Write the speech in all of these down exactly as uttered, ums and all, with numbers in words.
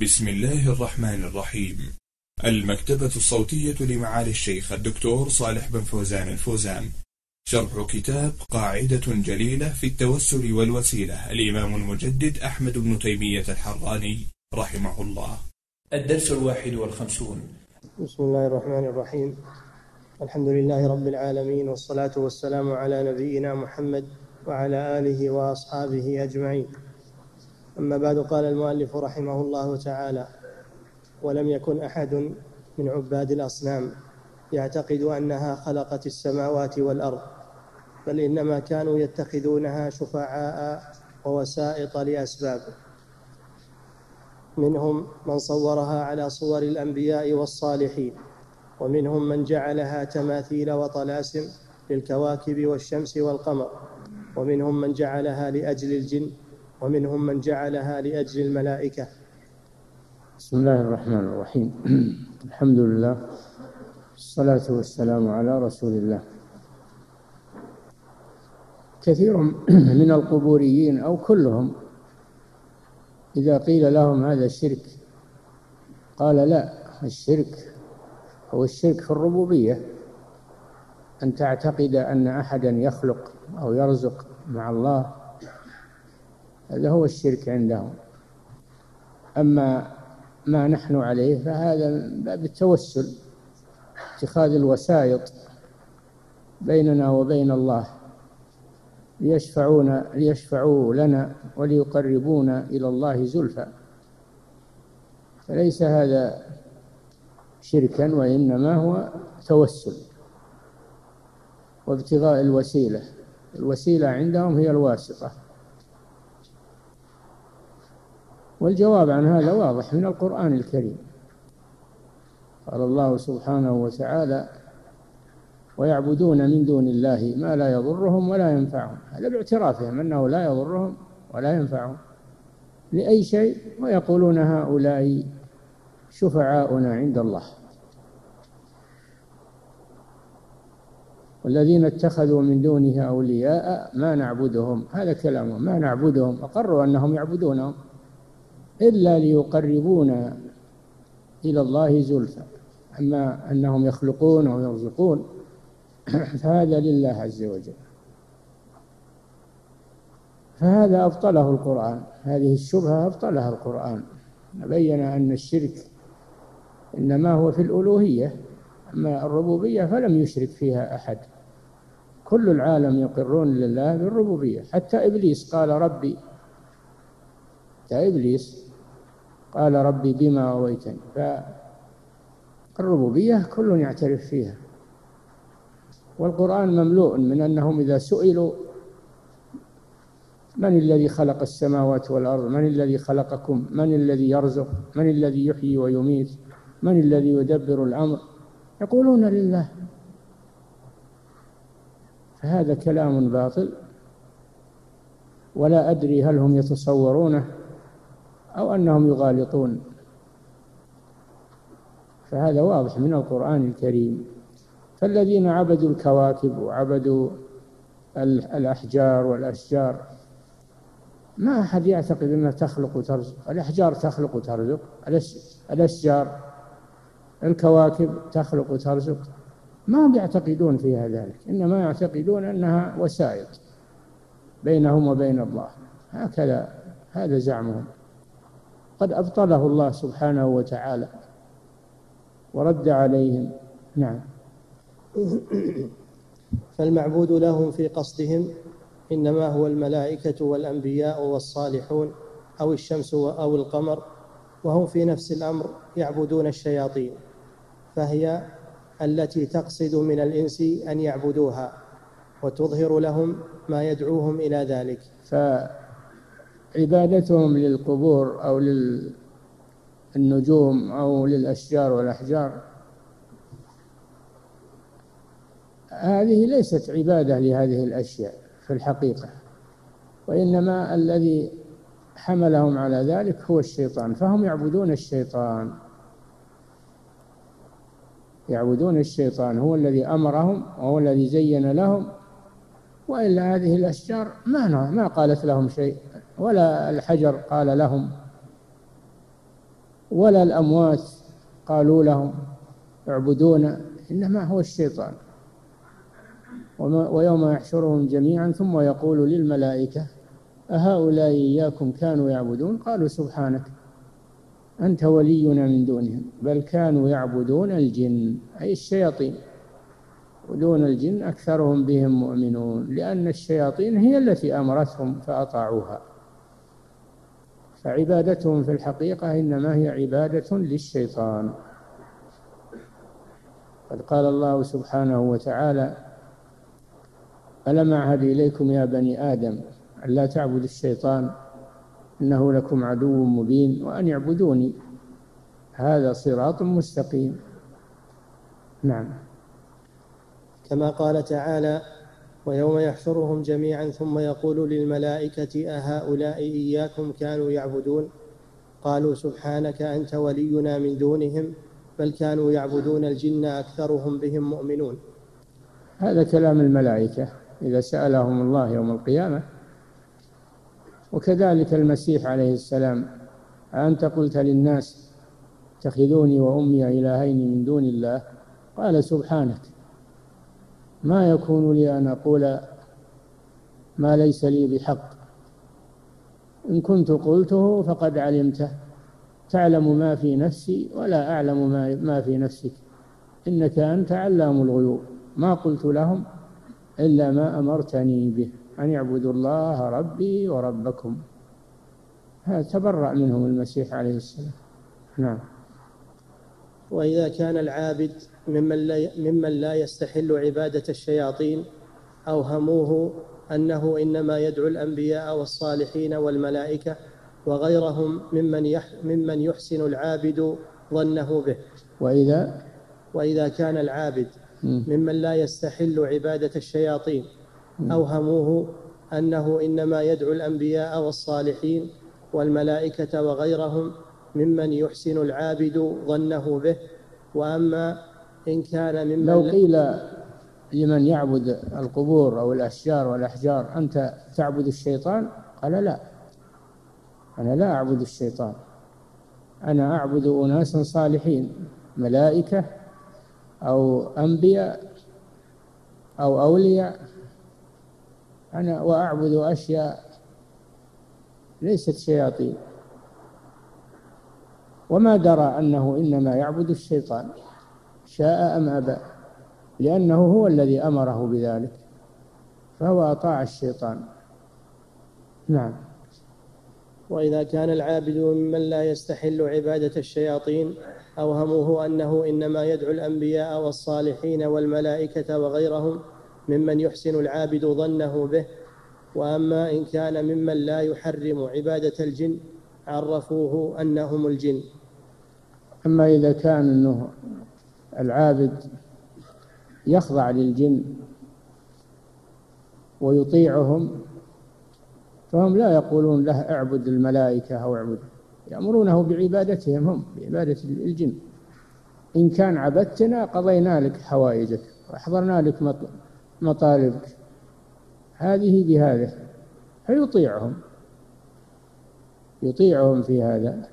بسم الله الرحمن الرحيم. المكتبة الصوتية لمعالي الشيخ الدكتور صالح بن فوزان الفوزان، شرح كتاب قاعدة جليلة في التوسل والوسيلة، الإمام المجدد أحمد بن تيمية الحراني رحمه الله. الدرس الواحد والخمسون. بسم الله الرحمن الرحيم. الحمد لله رب العالمين، والصلاة والسلام على نبينا محمد وعلى آله وأصحابه أجمعين. أما بعد، قال المؤلف رحمه الله تعالى: ولم يكن أحد من عباد الأصنام يعتقد أنها خلقت السماوات والأرض، بل إنما كانوا يتخذونها شفعاء ووسائط لأسباب. منهم من صورها على صور الأنبياء والصالحين، ومنهم من جعلها تماثيل وطلاسم للكواكب والشمس والقمر، ومنهم من جعلها لأجل الجن، ومنهم من جعلها لأجل الملائكة. بسم الله الرحمن الرحيم. الحمد لله، الصلاة والسلام على رسول الله. كثير من القبوريين أو كلهم إذا قيل لهم هذا شرك قال: لا، الشرك هو الشرك في الربوبية، أن تعتقد أن أحدا يخلق أو يرزق مع الله، هذا هو الشرك عندهم. أما ما نحن عليه فهذا من باب التوسل، اتخاذ الوسائط بيننا وبين الله ليشفعون ليشفعوا لنا وليقربونا إلى الله زلفى، فليس هذا شركا، وإنما هو توسل وابتغاء الوسيلة. الوسيلة عندهم هي الواسطة، والجواب عن هذا واضح من القرآن الكريم. قال الله سبحانه وتعالى: ويعبدون من دون الله ما لا يضرهم ولا ينفعهم. هذا باعترافهم أنه لا يضرهم ولا ينفعهم لأي شيء، ويقولون هؤلاء شفعاؤنا عند الله. والذين اتخذوا من دونه أولياء ما نعبدهم، هذا كلامهم، ما نعبدهم، أقروا أنهم يعبدونهم إلا ليقربونا إلى الله زلفى. أما أنهم يخلقون أو يرزقون فهذا لله عز وجل. فهذا أبطله القرآن، هذه الشبهة أبطلها القرآن، بين أن الشرك إنما هو في الألوهية، أما الربوبية فلم يشرك فيها أحد. كل العالم يقرون لله بالربوبية، حتى إبليس قال ربي حتى إبليس قال ربي بما أغويتني. فالربوبية كل يعترف فيها، والقرآن مملوء من أنهم إذا سئلوا من الذي خلق السماوات والأرض، من الذي خلقكم، من الذي يرزق، من الذي يحيي ويميت، من الذي يدبر الأمر، يقولون لله. فهذا كلام باطل، ولا أدري هل هم يتصورونه أو أنهم يغالطون، فهذا واضح من القرآن الكريم. فالذين عبدوا الكواكب وعبدوا الأحجار والأشجار، ما أحد يعتقد أنها تخلق وترزق. الأحجار تخلق وترزق، الأشجار الكواكب تخلق وترزق، ما هم يعتقدون فيها ذلك، إنما يعتقدون أنها وسائط بينهم وبين الله، هكذا هذا زعمهم. قد أبطله الله سبحانه وتعالى ورد عليهم. نعم. فالمعبود لهم في قصدهم إنما هو الملائكة والأنبياء والصالحون، أو الشمس أو القمر، وهم في نفس الأمر يعبدون الشياطين، فهي التي تقصد من الإنس أن يعبدوها وتظهر لهم ما يدعوهم إلى ذلك. فعبادتهم للقبور أو للنجوم أو للأشجار والأحجار هذه ليست عبادة لهذه الأشياء في الحقيقة، وإنما الذي حملهم على ذلك هو الشيطان، فهم يعبدون الشيطان يعبدون الشيطان هو الذي أمرهم وهو الذي زين لهم، وإلا هذه الأشجار ما ما قالت لهم شيء، ولا الحجر قال لهم ولا الأموات قالوا لهم اعبدون، إنما هو الشيطان. ويوم يحشرهم جميعا ثم يقول للملائكة أهؤلاء إياكم كانوا يعبدون قالوا سبحانك أنت ولينا من دونهم بل كانوا يعبدون الجن، أي الشياطين، ودون الجن أكثرهم بهم مؤمنون، لأن الشياطين هي التي أمرتهم فأطاعوها، فعبادتهم في الحقيقة إنما هي عبادة للشيطان. قد قال الله سبحانه وتعالى ألم أعهد إليكم يا بني آدم أن لا تعبدوا الشيطان إنه لكم عدو مبين وأن يعبدوني هذا صراط مستقيم. نعم. كما قال تعالى ويوم يحشرهم جميعا ثم يقول للملائكة أهؤلاء إياكم كانوا يعبدون قالوا سبحانك أنت ولينا من دونهم بل كانوا يعبدون الجن أكثرهم بهم مؤمنون. هذا كلام الملائكة إذا سألهم الله يوم القيامة. وكذلك المسيح عليه السلام أنت قلت للناس اتخذوني وأمي إلهين من دون الله قال سبحانك ما يكون لي أن أقول ما ليس لي بحق إن كنت قلته فقد علمته تعلم ما في نفسي ولا أعلم ما في نفسك إنك أنت علام الغيوب ما قلت لهم إلا ما أمرتني به أن يعبدوا الله ربي وربكم. هذا تبرأ منهم المسيح عليه السلام. نعم. وإذا كان العابد ممن لا, ممن لا يستحل عبادة الشياطين أوهموه أنه إنما يدعو الأنبياء والصالحين والملائكة وغيرهم ممن, يح ممن يحسن العابد ظنه به. وإذا وإذا كان العابد ممن لا يستحل عبادة الشياطين أوهموه أنه إنما يدعو الأنبياء والصالحين والملائكة وغيرهم ممن يحسن العابد ظنه به. وأما إن كان ممن لو قيل لمن يعبد القبور أو الأشجار والأحجار أنت تعبد الشيطان قال لا أنا لا أعبد الشيطان أنا أعبد أناسا صالحين ملائكة أو أنبياء أو أولياء أنا وأعبد أشياء ليست شياطين. وما درى أنه إنما يعبد الشيطان شاء أم أبى لأنه هو الذي أمره بذلك فهو أطاع الشيطان. نعم. وإذا كان العابد ممن لا يستحل عبادة الشياطين أوهموه أنه إنما يدعو الأنبياء والصالحين والملائكة وغيرهم ممن يحسن العابد ظنه به. وأما إن كان ممن لا يحرم عبادة الجن عرفوه أنهم الجن. أما إذا كان أنه العابد يخضع للجن ويطيعهم فهم لا يقولون له اعبد الملائكة أو اعبد يأمرونه بعبادتهم هم بعبادة الجن. إن كان عبدتنا قضينا لك حوائجك وأحضرنا لك مطالبك هذه بهذا فيطيعهم يطيعهم في هذا.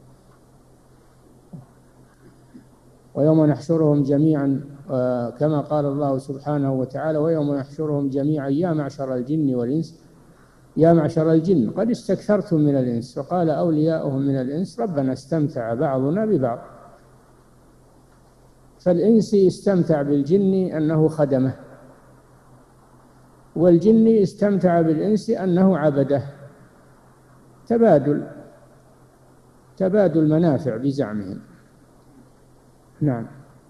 ويوم نحشرهم جميعا كما قال الله سبحانه وتعالى ويوم نحشرهم جميعا يا معشر الجن والإنس يا معشر الجن قد استكثرتم من الإنس وقال أولياؤهم من الإنس ربنا استمتع بعضنا ببعض. فالإنس استمتع بالجن أنه خدمه والجن استمتع بالإنس أنه عبده تبادل تبادل منافع بزعمهم. نعم.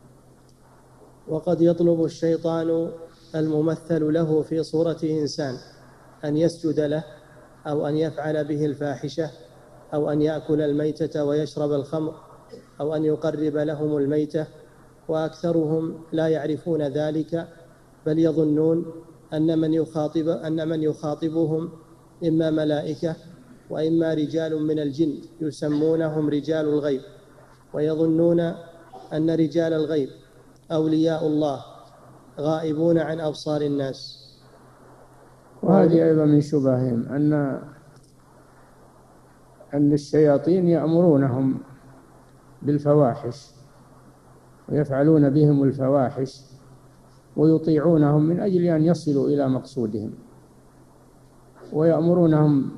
وقد يطلب الشيطان الممثل له في صورة إنسان أن يسجد له أو أن يفعل به الفاحشة أو أن يأكل الميتة ويشرب الخمر أو أن يقرب لهم الميتة وأكثرهم لا يعرفون ذلك بل يظنون أن من يخاطب أن من يخاطبهم إما ملائكة وإما رجال من الجن يسمونهم رجال الغيب ويظنون أن رجال الغيب أولياء الله غائبون عن أبصار الناس. وهذه أيضا من شبههم أن أن الشياطين يأمرونهم بالفواحش ويفعلون بهم الفواحش ويطيعونهم من أجل أن يصلوا إلى مقصودهم، ويأمرونهم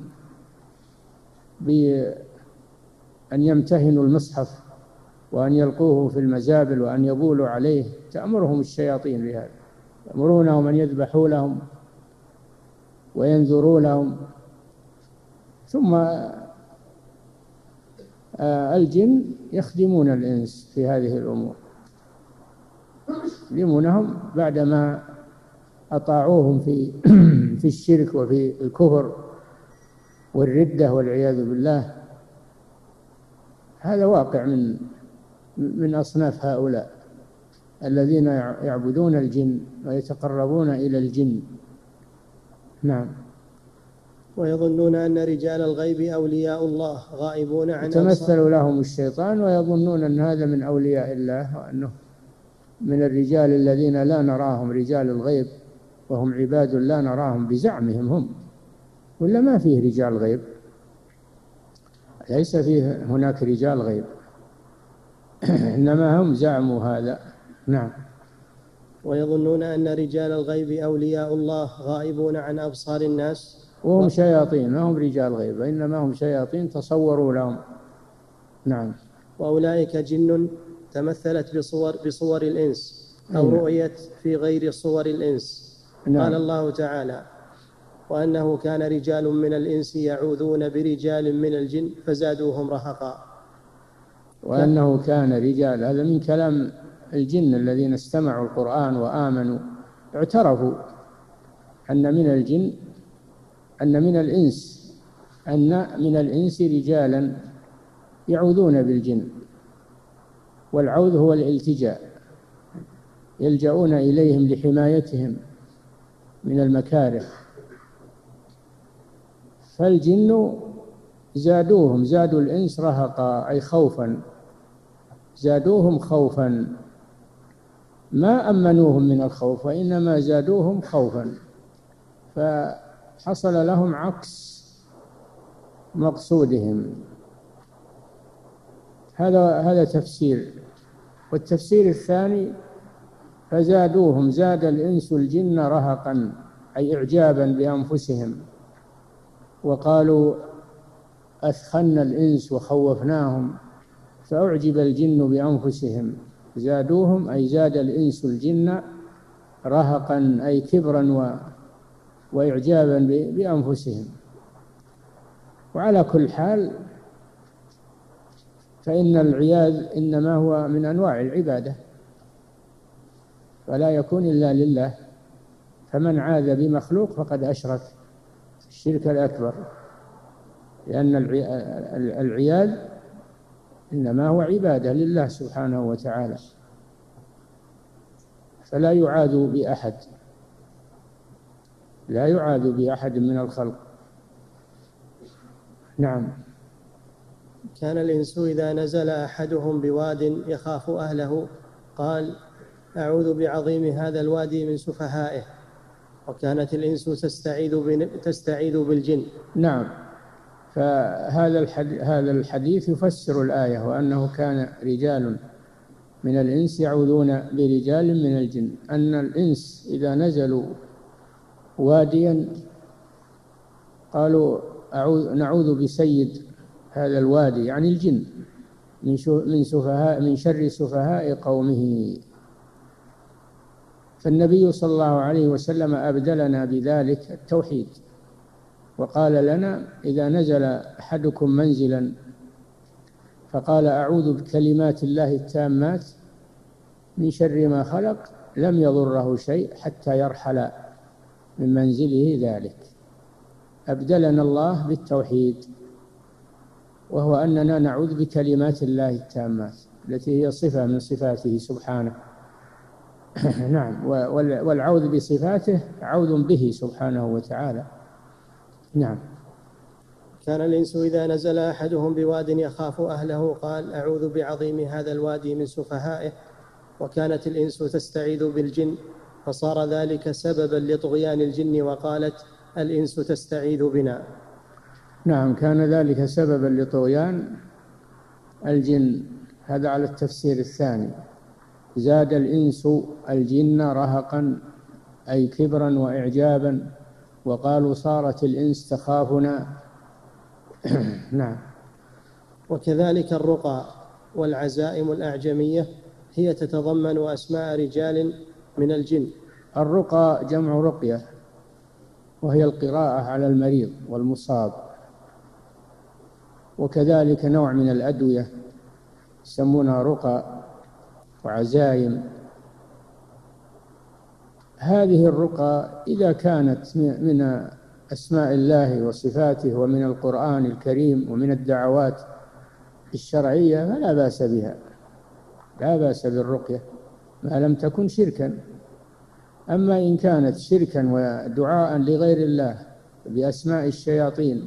بأن يمتهنوا المصحف وأن يلقوه في المزابل وأن يبولوا عليه. تأمرهم الشياطين بهذا، يأمرونهم أن يذبحوا لهم وينذروا لهم. ثم الجن يخدمون الإنس في هذه الأمور، يخدمونهم بعدما أطاعوهم في في الشرك وفي الكفر والردة والعياذ بالله. هذا واقع من من أصناف هؤلاء الذين يعبدون الجن ويتقربون إلى الجن. نعم. ويظنون أن رجال الغيب أولياء الله غائبون عن يتمثل لهم الشيطان ويظنون أن هذا من أولياء الله وأنه من الرجال الذين لا نراهم، رجال الغيب، وهم عباد لا نراهم بزعمهم هم، ولا ما فيه رجال غيب، ليس فيه هناك رجال غيب إنما هم زعموا هذا. نعم. ويظنون أن رجال الغيب أولياء الله غائبون عن أبصار الناس وهم شياطين، ما هم رجال غيب إنما هم شياطين تصوروا لهم. نعم. وأولئك جن تمثلت بصور, بصور الإنس أو رؤيت في غير صور الإنس. نعم. قال الله تعالى: وأنه كان رجال من الإنس يعوذون برجال من الجن فزادوهم رهقا. وأنه كان رجال، هذا من كلام الجن الذين استمعوا القرآن وآمنوا، اعترفوا أن من الجن أن من الإنس أن من الإنس رجالا يعوذون بالجن، والعوذ هو الالتجاء، يلجؤون إليهم لحمايتهم من المكاره. فالجن زادوهم، زادوا الإنس رهقا أي خوفا، زادوهم خوفا، ما أمنوهم من الخوف وإنما زادوهم خوفا، فحصل لهم عكس مقصودهم. هذا هذا تفسير. والتفسير الثاني: فزادوهم، زاد الإنس الجن رهقا أي إعجابا بأنفسهم، وقالوا أثخنا الإنس وخوفناهم فأعجب الجن بأنفسهم. زادوهم أي زاد الإنس الجن رهقا أي كبرا و... وإعجابا ب... بأنفسهم. وعلى كل حال فإن العياذ إنما هو من أنواع العبادة، فلا يكون إلا لله، فمن عاذ بمخلوق فقد أشرك الشرك الأكبر، لأن العياذ إنما هو عبادة لله سبحانه وتعالى، فلا يعاذ بأحد، لا يعاذ بأحد من الخلق. نعم. كان الإنس إذا نزل أحدهم بواد يخاف أهله قال: أعوذ بعظيم هذا الوادي من سفهائه. وكانت الإنس تستعيذ تستعيذ بالجن. نعم. فهذا الحديث هذا الحديث يفسر الآية: وأنه كان رجال من الإنس يعوذون برجال من الجن، أن الإنس إذا نزلوا واديا قالوا أعوذ نعوذ بسيد هذا الوادي، يعني الجن، من من سفهاء من شر سفهاء قومه. فالنبي صلى الله عليه وسلم أبدلنا بذلك التوحيد، وقال لنا: إذا نزل أحدكم منزلا فقال أعوذ بكلمات الله التامات من شر ما خلق لم يضره شيء حتى يرحل من منزله ذلك. أبدلنا الله بالتوحيد، وهو أننا نعوذ بكلمات الله التامات التي هي صفة من صفاته سبحانه. نعم. والعوذ بصفاته عوذ به سبحانه وتعالى. نعم. كان الإنس إذا نزل أحدهم بواد يخاف أهله قال: أعوذ بعظيم هذا الوادي من سفهائه. وكانت الإنس تستعيذ بالجن، فصار ذلك سببا لطغيان الجن، وقالت الإنس تستعيذ بنا. نعم. كان ذلك سببا لطغيان الجن، هذا على التفسير الثاني. زاد الإنس الجن رهقا أي كبرا وإعجابا، وقالوا صارت الإنس تخافنا. نعم. وكذلك الرقى والعزائم الأعجمية هي تتضمن أسماء رجال من الجن. الرقى جمع رقية، وهي القراءة على المريض والمصاب، وكذلك نوع من الأدوية يسمونها رقى وعزائم. هذه الرقى إذا كانت من أسماء الله وصفاته ومن القرآن الكريم ومن الدعوات الشرعية فلا بأس بها، لا بأس بالرقية ما لم تكن شركا. أما إن كانت شركا ودعاء لغير الله بأسماء الشياطين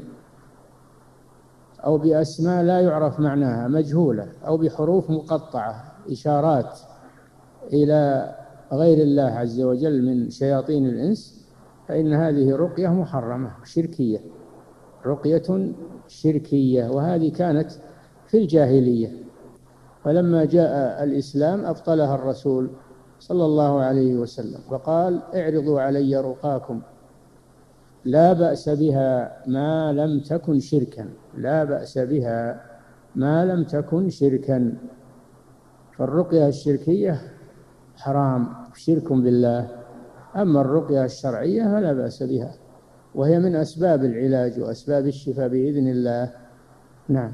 أو بأسماء لا يعرف معناها مجهولة أو بحروف مقطعة إشارات إلى غير الله عز وجل من شياطين الإنس، فإن هذه رقية محرمة شركية، رقية شركية، وهذه كانت في الجاهلية. فلما جاء الإسلام أبطلها الرسول صلى الله عليه وسلم فقال اعرضوا علي رقاكم لا بأس بها ما لم تكن شركا، لا بأس بها ما لم تكن شركا. فالرقية الشركية حرام، شرك بالله. أما الرقية الشرعية فلا بأس بها، وهي من أسباب العلاج وأسباب الشفاء بإذن الله. نعم.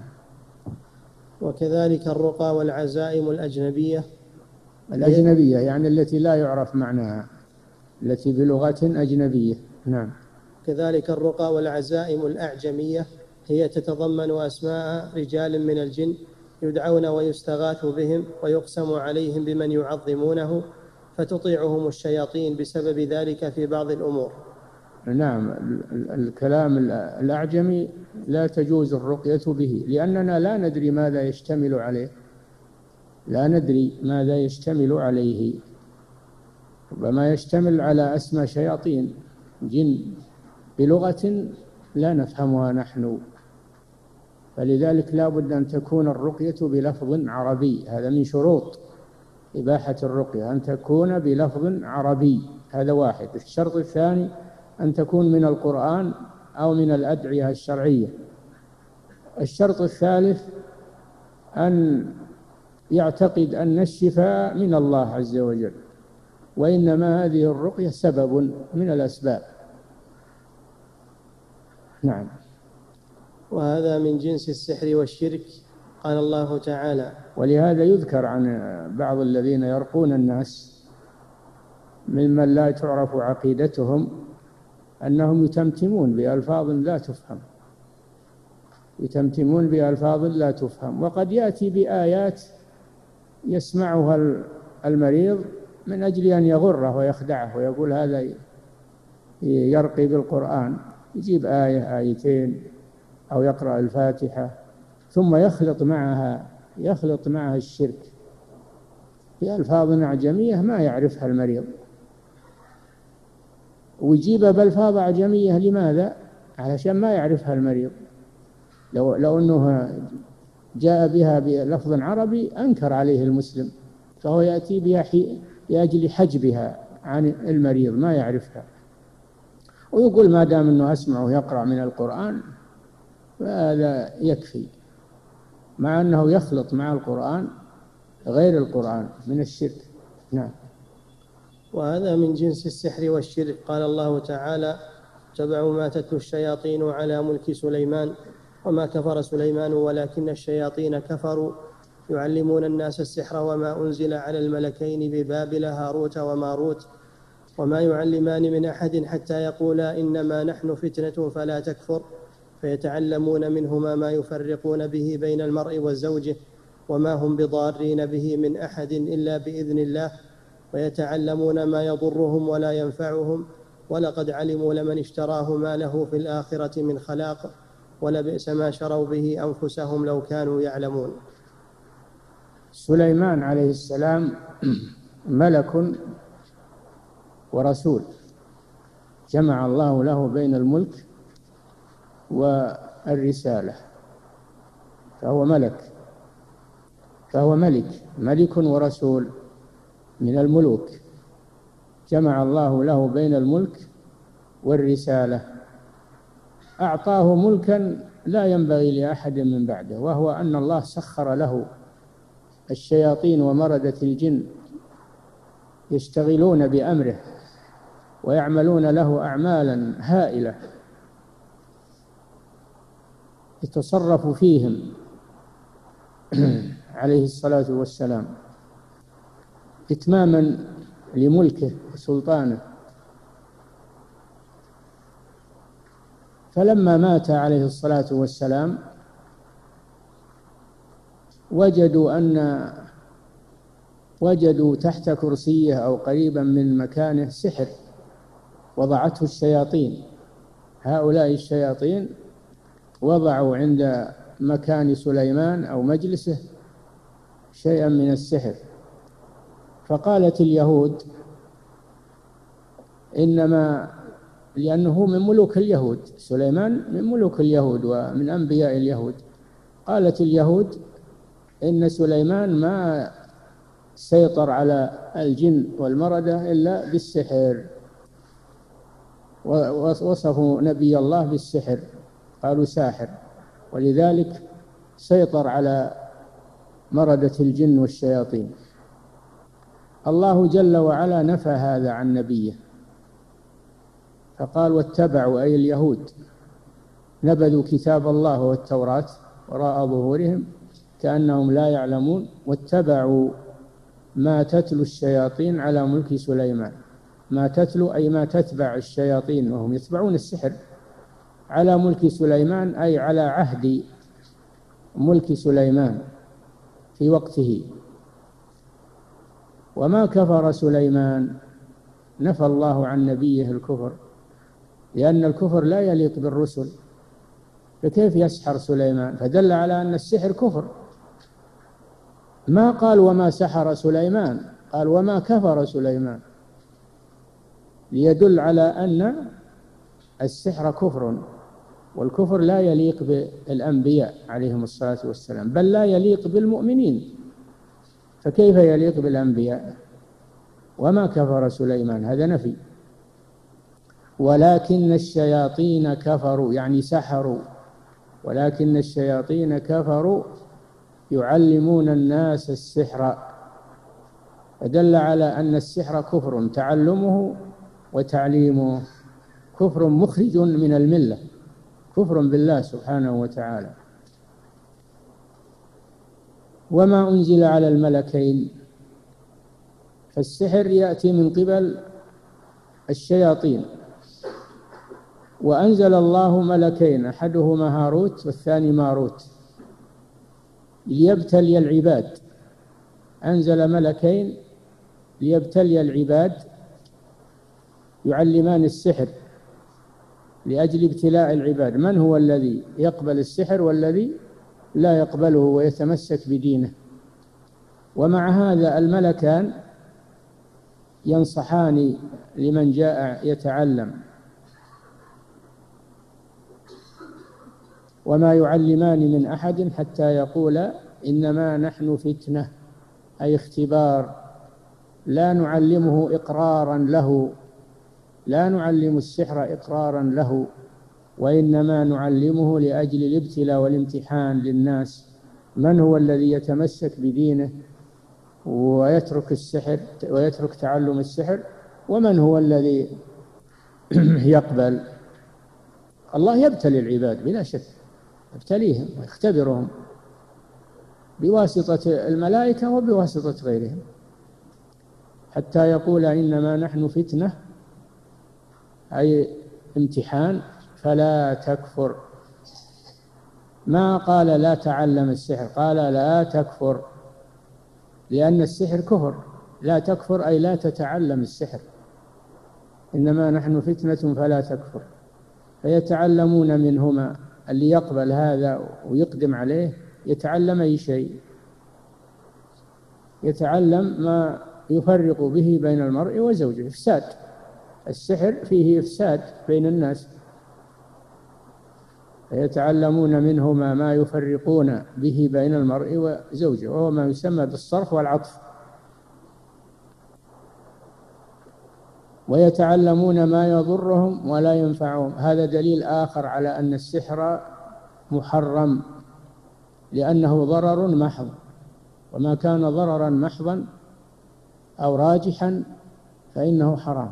وكذلك الرقى والعزائم الأجنبية الأجنبية يعني التي لا يعرف معناها، التي بلغة أجنبية. نعم. كذلك الرقى والعزائم الأعجمية هي تتضمن أسماء رجال من الجن يدعون ويستغاث بهم ويقسم عليهم بمن يعظمونه فتطيعهم الشياطين بسبب ذلك في بعض الأمور. نعم. الكلام الأعجمي لا تجوز الرقية به، لأننا لا ندري ماذا يشتمل عليه، لا ندري ماذا يشتمل عليه، ربما يشتمل على أسماء شياطين جن بلغة لا نفهمها نحن، فلذلك لا بد أن تكون الرقية بلفظ عربي. هذا من شروط إباحة الرقية أن تكون بلفظ عربي، هذا واحد. الشرط الثاني أن تكون من القرآن أو من الأدعية الشرعية. الشرط الثالث أن يعتقد أن الشفاء من الله عز وجل، وإنما هذه الرقية سبب من الأسباب. نعم. وهذا من جنس السحر والشرك. قال الله تعالى: ولهذا يذكر عن بعض الذين يرقون الناس ممن لا تعرف عقيدتهم أنهم يتمتمون بألفاظ لا تفهم، يتمتمون بألفاظ لا تفهم، وقد يأتي بآيات يسمعها المريض من أجل أن يغره ويخدعه ويقول هذا يرقي بالقرآن، يجيب آية آيتين أو يقرأ الفاتحة ثم يخلط معها يخلط معها الشرك بألفاظ أعجمية ما يعرفها المريض، ويجيبها بألفاظ أعجمية. لماذا؟ علشان ما يعرفها المريض. لو, لو أنه جاء بها بلفظ عربي أنكر عليه المسلم، فهو يأتي بها لأجل حجبها عن المريض ما يعرفها، ويقول ما دام أنه أسمعه يقرأ من القرآن فهذا يكفي، مع أنه يخلط مع القرآن غير القرآن من الشرك. نعم. وهذا من جنس السحر والشرك. قال الله تعالى: اتبعوا ما تتلو الشياطين على ملك سليمان وما كفر سليمان ولكن الشياطين كفروا يعلمون الناس السحر وما أنزل على الملكين ببابل هاروت وماروت وما يعلمان من أحد حتى يقولا إنما نحن فتنة فلا تكفر فيتعلمون منهما ما يفرقون به بين المرء وزوجه وما هم بضارين به من أحد إلا بإذن الله ويتعلمون ما يضرهم ولا ينفعهم ولقد علموا لمن اشتراه ما له في الآخرة من خلاق ولبئس ما شروا به أنفسهم لو كانوا يعلمون. سليمان عليه السلام ملك ورسول، جمع الله له بين الملك والرسالة، فهو ملك فهو ملك ملك ورسول من الملوك، جمع الله له بين الملك والرسالة. أعطاه ملكا لا ينبغي لأحد من بعده، وهو أن الله سخر له الشياطين ومردة الجن يشتغلون بأمره ويعملون له أعمالا هائلة يتصرف فيهم عليه الصلاة والسلام إتماما لملكه وسلطانه. فلما مات عليه الصلاة والسلام وجدوا أن وجدوا تحت كرسيه أو قريبا من مكانه سحر وضعته الشياطين. هؤلاء الشياطين وضعوا عند مكان سليمان أو مجلسه شيئا من السحر. فقالت اليهود إنما لأنه من ملوك اليهود، سليمان من ملوك اليهود ومن أنبياء اليهود، قالت اليهود إن سليمان ما سيطر على الجن والمردة إلا بالسحر، ووصفوا نبي الله بالسحر، قالوا ساحر، ولذلك سيطر على مردة الجن والشياطين. الله جل وعلا نفى هذا عن نبيه، فقال واتبعوا أي اليهود نبذوا كتاب الله والتوراة وراء ظهورهم كأنهم لا يعلمون واتبعوا ما تتلو الشياطين على ملك سليمان. ما تتلو أي ما تتبع الشياطين، وهم يتبعون السحر، على ملك سليمان أي على عهد ملك سليمان في وقته. وما كفر سليمان، نفى الله عن نبيه الكفر، لأن الكفر لا يليق بالرسل، فكيف يسحر سليمان؟ فدل على أن السحر كفر. ما قال وما سحر سليمان، قال وما كفر سليمان، ليدل على أن السحر كفر، والكفر لا يليق بالأنبياء عليهم الصلاة والسلام، بل لا يليق بالمؤمنين، فكيف يليق بالأنبياء؟ وما كفر سليمان، هذا نفي. ولكن الشياطين كفروا يعني سحروا، ولكن الشياطين كفروا يعلمون الناس السحر، فدل على أن السحر كفر، تعلمه وتعليمه كفر مخرج من الملة، كفر بالله سبحانه وتعالى. وما أنزل على الملكين، فالسحر يأتي من قبل الشياطين، وأنزل الله ملكين أحدهما هاروت والثاني ماروت ليبتلي العباد. أنزل ملكين ليبتلي العباد يعلمان السحر لأجل ابتلاء العباد، من هو الذي يقبل السحر والذي لا يقبله ويتمسك بدينه. ومع هذا الملكان ينصحان لمن جاء يتعلم، وما يعلمان من أحد حتى يقولا إنما نحن فتنة، أي اختبار، لا نعلمه إقرارا له، لا نعلم السحر إقرارا له، وإنما نعلمه لأجل الابتلاء والامتحان للناس، من هو الذي يتمسك بدينه ويترك السحر ويترك تعلم السحر، ومن هو الذي يقبل. الله يبتلي العباد بلا شك، يبتليهم ويختبرهم بواسطة الملائكة وبواسطة غيرهم، حتى يقول إنما نحن فتنة، أي امتحان، فلا تكفر. ما قال لا تعلم السحر، قال لا تكفر، لأن السحر كفر. لا تكفر أي لا تتعلم السحر، إنما نحن فتنة فلا تكفر. فيتعلمون منهما، اللي يقبل هذا ويقدم عليه يتعلم أي شيء، يتعلم ما يفرق به بين المرء وزوجه. إفساد السحر فيه إفساد بين الناس، فيتعلمون منهما ما يفرقون به بين المرء وزوجه، وهو ما يسمى بالصرف والعطف. ويتعلمون ما يضرهم ولا ينفعهم. هذا دليل آخر على أن السحر محرم، لأنه ضرر محض، وما كان ضررا محضا أو راجحا فإنه حرام،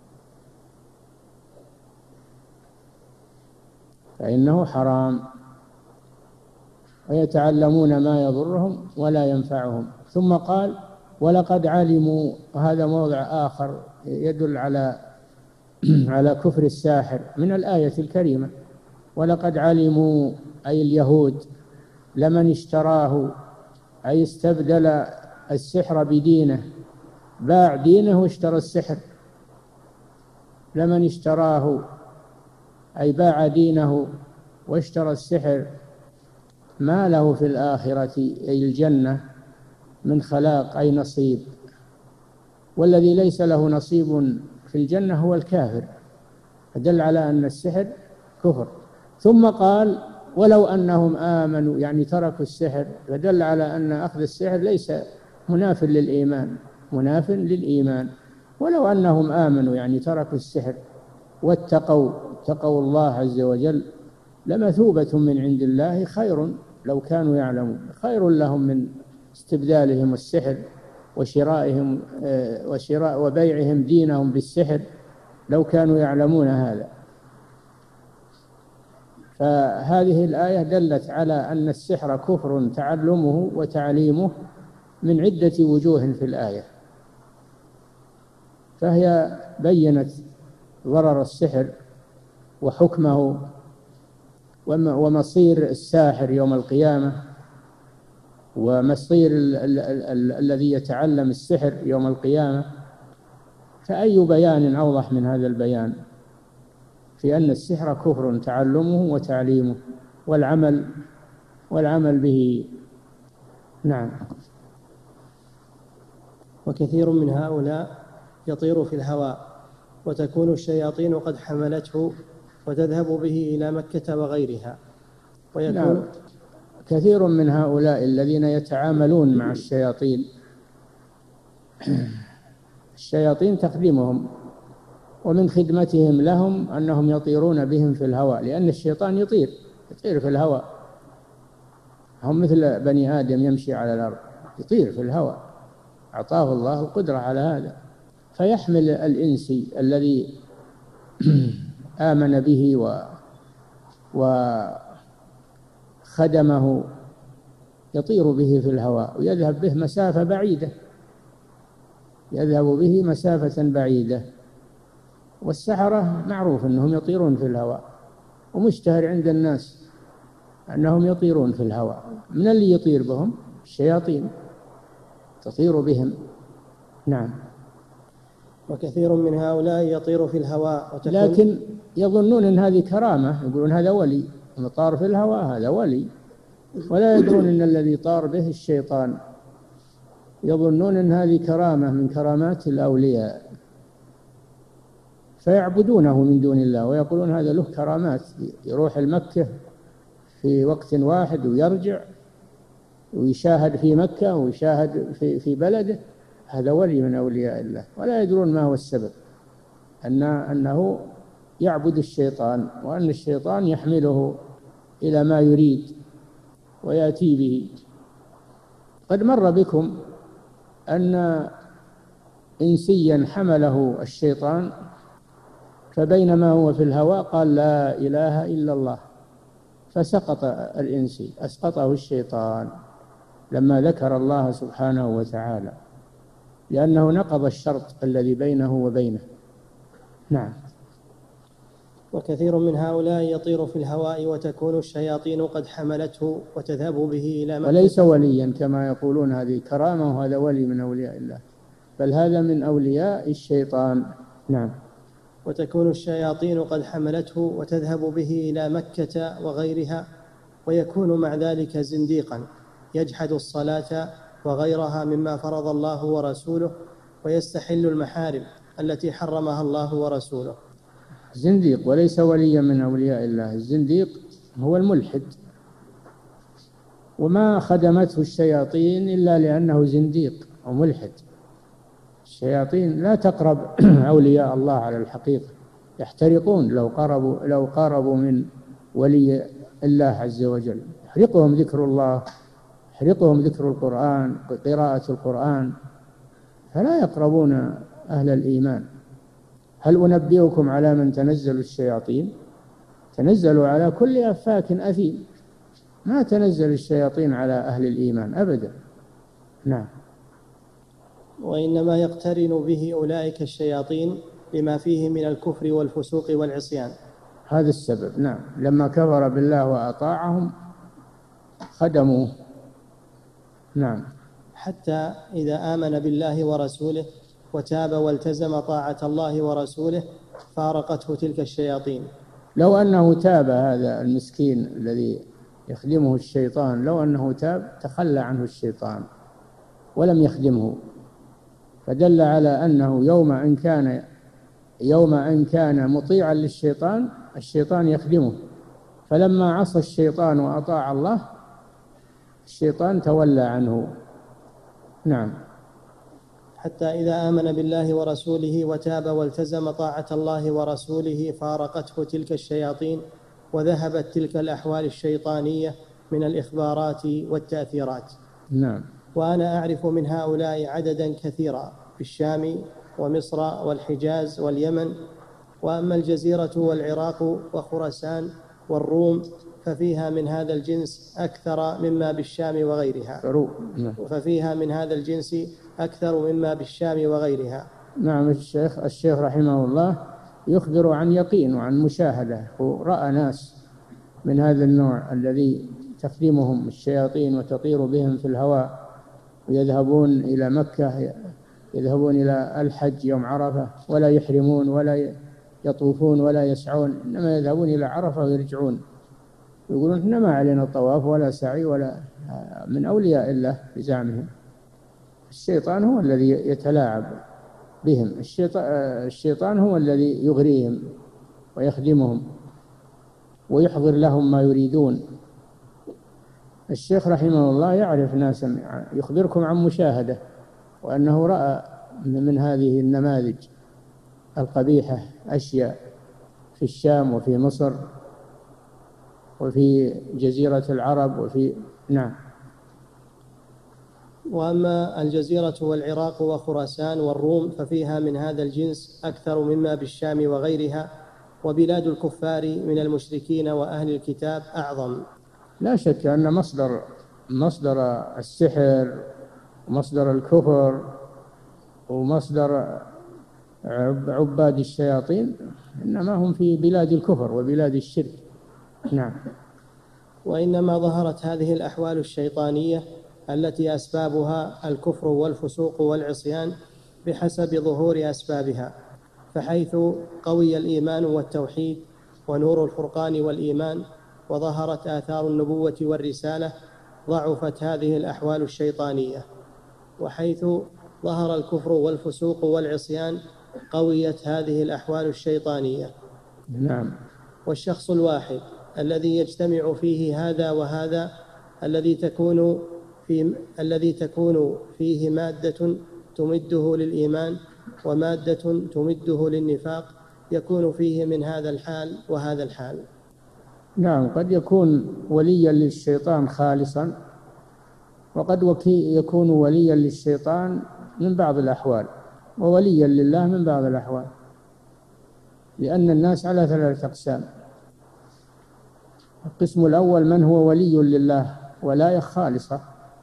فإنه حرام. ويتعلمون ما يضرهم ولا ينفعهم. ثم قال ولقد علموا، وهذا موضع آخر يدل على على كفر الساحر من الآية الكريمة. ولقد علموا أي اليهود لمن اشتراه، أي استبدل السحر بدينه، باع دينه واشترى السحر. لمن اشتراه أي باع دينه واشترى السحر ما له في الآخرة أي الجنة من خلاق أي نصيب. والذي ليس له نصيب في الجنة هو الكافر، فدل على أن السحر كفر. ثم قال ولو أنهم آمنوا، يعني تركوا السحر، فدل على أن أخذ السحر ليس مناف للإيمان، مناف للإيمان. ولو أنهم آمنوا يعني تركوا السحر واتقوا اتقوا الله عز وجل لمثوبة من عند الله خير لو كانوا يعلمون، خير لهم من استبدالهم السحر وشرائهم وشراء وبيعهم دينهم بالسحر لو كانوا يعلمون هذا. فهذه الآية دلت على أن السحر كفر تعلمه وتعليمه من عدة وجوه في الآية، فهي بينت ضرر السحر وحكمه ومصير الساحر يوم القيامة، ومصير ال ال ال الذي يتعلم السحر يوم القيامة. فأي بيان أوضح من هذا البيان في أن السحر كفر تعلمه وتعليمه والعمل والعمل به. نعم. وكثير من هؤلاء يطير في الهواء وتكون الشياطين قد حملته وتذهب به إلى مكة وغيرها ويكون نعم. كثير من هؤلاء الذين يتعاملون مع الشياطين، الشياطين تخدمهم، ومن خدمتهم لهم أنهم يطيرون بهم في الهواء، لأن الشيطان يطير يطير في الهواء، هم مثل بني آدم يمشي على الأرض، يطير في الهواء، أعطاه الله القدرة على هذا. فيحمل الإنسي الذي آمن به و وخدمه يطير به في الهواء ويذهب به مسافة بعيدة، يذهب به مسافة بعيدة. والسحرة معروف أنهم يطيرون في الهواء، ومشتهر عند الناس أنهم يطيرون في الهواء. من اللي يطير بهم؟ الشياطين تطير بهم. نعم. وكثير من هؤلاء يطير في الهواء وتكون لكن يظنون أن هذه كرامة، يقولون هذا ولي، طار في الهواء هذا ولي، ولا يدرون أن الذي طار به الشيطان. يظنون أن هذه كرامة من كرامات الأولياء، فيعبدونه من دون الله ويقولون هذا له كرامات، يروح المكة في وقت واحد ويرجع ويشاهد في مكة ويشاهد في في بلده، هذا ولي من أولياء الله، ولا يدرون ما هو السبب، أن أنه يعبد الشيطان، وأن الشيطان يحمله إلى ما يريد ويأتي به. قد مر بكم أن إنسيا حمله الشيطان، فبينما هو في الهواء قال لا إله إلا الله، فسقط الإنسي، أسقطه الشيطان لما ذكر الله سبحانه وتعالى، لأنه نقض الشرط الذي بينه وبينه. نعم. وكثير من هؤلاء يطير في الهواء وتكون الشياطين قد حملته وتذهب به إلى مكة. وليس وليا كما يقولون هذه كرامة وهذا ولي من أولياء الله، بل هذا من أولياء الشيطان. نعم. وتكون الشياطين قد حملته وتذهب به إلى مكة وغيرها، ويكون مع ذلك زنديقا يجحد الصلاة وغيرها مما فرض الله ورسوله، ويستحل المحارم التي حرمها الله ورسوله. زنديق وليس وليا من أولياء الله. الزنديق هو الملحد، وما خدمته الشياطين إلا لأنه زنديق وملحد. الشياطين لا تقرب أولياء الله على الحقيقة، يحترقون لو قربوا لو قاربوا من ولي الله عز وجل، يحرقهم ذكر الله، يحرقهم ذكر القرآن وقراءة القرآن، فلا يقربون أهل الإيمان. هل أنبئكم على من تنزل الشياطين؟ تنزلوا على كل أفاك أثيم، ما تنزل الشياطين على أهل الإيمان أبدا. نعم. وإنما يقترن به أولئك الشياطين لما فيه من الكفر والفسوق والعصيان. هذا السبب. نعم. لما كفر بالله وأطاعهم خدموه. نعم. حتى إذا آمن بالله ورسوله وتاب والتزم طاعة الله ورسوله فارقته تلك الشياطين. لو أنه تاب هذا المسكين الذي يخدمه الشيطان، لو أنه تاب تخلى عنه الشيطان ولم يخدمه، فدل على أنه يوم أن كان يوم أن كان مطيعا للشيطان الشيطان يخدمه، فلما عصى الشيطان وأطاع الله الشيطان تولى عنه. نعم. حتى إذا آمن بالله ورسوله وتاب والتزم طاعة الله ورسوله فارقته تلك الشياطين وذهبت تلك الأحوال الشيطانية من الإخبارات والتأثيرات. نعم. وأنا أعرف من هؤلاء عددا كثيرا في الشام ومصر والحجاز واليمن، وأما الجزيرة والعراق وخراسان والروم ففيها من هذا الجنس أكثر مما بالشام وغيرها. ففيها من هذا الجنس أكثر مما بالشام وغيرها. نعم. الشيخ الشيخ رحمه الله يخبر عن يقين وعن مشاهدة، ورأى ناس من هذا النوع الذي تخدمهم الشياطين وتطير بهم في الهواء، ويذهبون إلى مكة، يذهبون إلى الحج يوم عرفة ولا يحرمون ولا يطوفون ولا يسعون، إنما يذهبون إلى عرفة ويرجعون، يقولون إحنا ما علينا طواف ولا سعي ولا من أولياء الله بزعمهم. الشيطان هو الذي يتلاعب بهم، الشيطان هو الذي يغريهم ويخدمهم ويحضر لهم ما يريدون. الشيخ رحمه الله يعرف ناسا يخبركم عن مشاهدة، وأنه رأى من هذه النماذج القبيحة أشياء في الشام وفي مصر وفي جزيرة العرب وفي. نعم. وأما الجزيرة والعراق وخراسان والروم ففيها من هذا الجنس أكثر مما بالشام وغيرها، وبلاد الكفار من المشركين وأهل الكتاب أعظم. لا شك أن مصدر مصدر السحر ومصدر الكفر ومصدر عباد الشياطين إنما هم في بلاد الكفر وبلاد الشرك. نعم. وإنما ظهرت هذه الأحوال الشيطانية التي أسبابها الكفر والفسوق والعصيان بحسب ظهور أسبابها، فحيث قوي الإيمان والتوحيد ونور الفرقان والإيمان وظهرت آثار النبوة والرسالة ضعفت هذه الأحوال الشيطانية، وحيث ظهر الكفر والفسوق والعصيان قويت هذه الأحوال الشيطانية. نعم. والشخص الواحد الذي يجتمع فيه هذا وهذا الذي تكون في الذي تكون فيه مادة تمده للإيمان ومادة تمده للنفاق يكون فيه من هذا الحال وهذا الحال. نعم. قد يكون وليا للشيطان خالصا، وقد يكون وليا للشيطان من بعض الأحوال، ووليا لله من بعض الأحوال، لأن الناس على ثلاثة أقسام. القسم الأول من هو ولي لله ولاية خالصة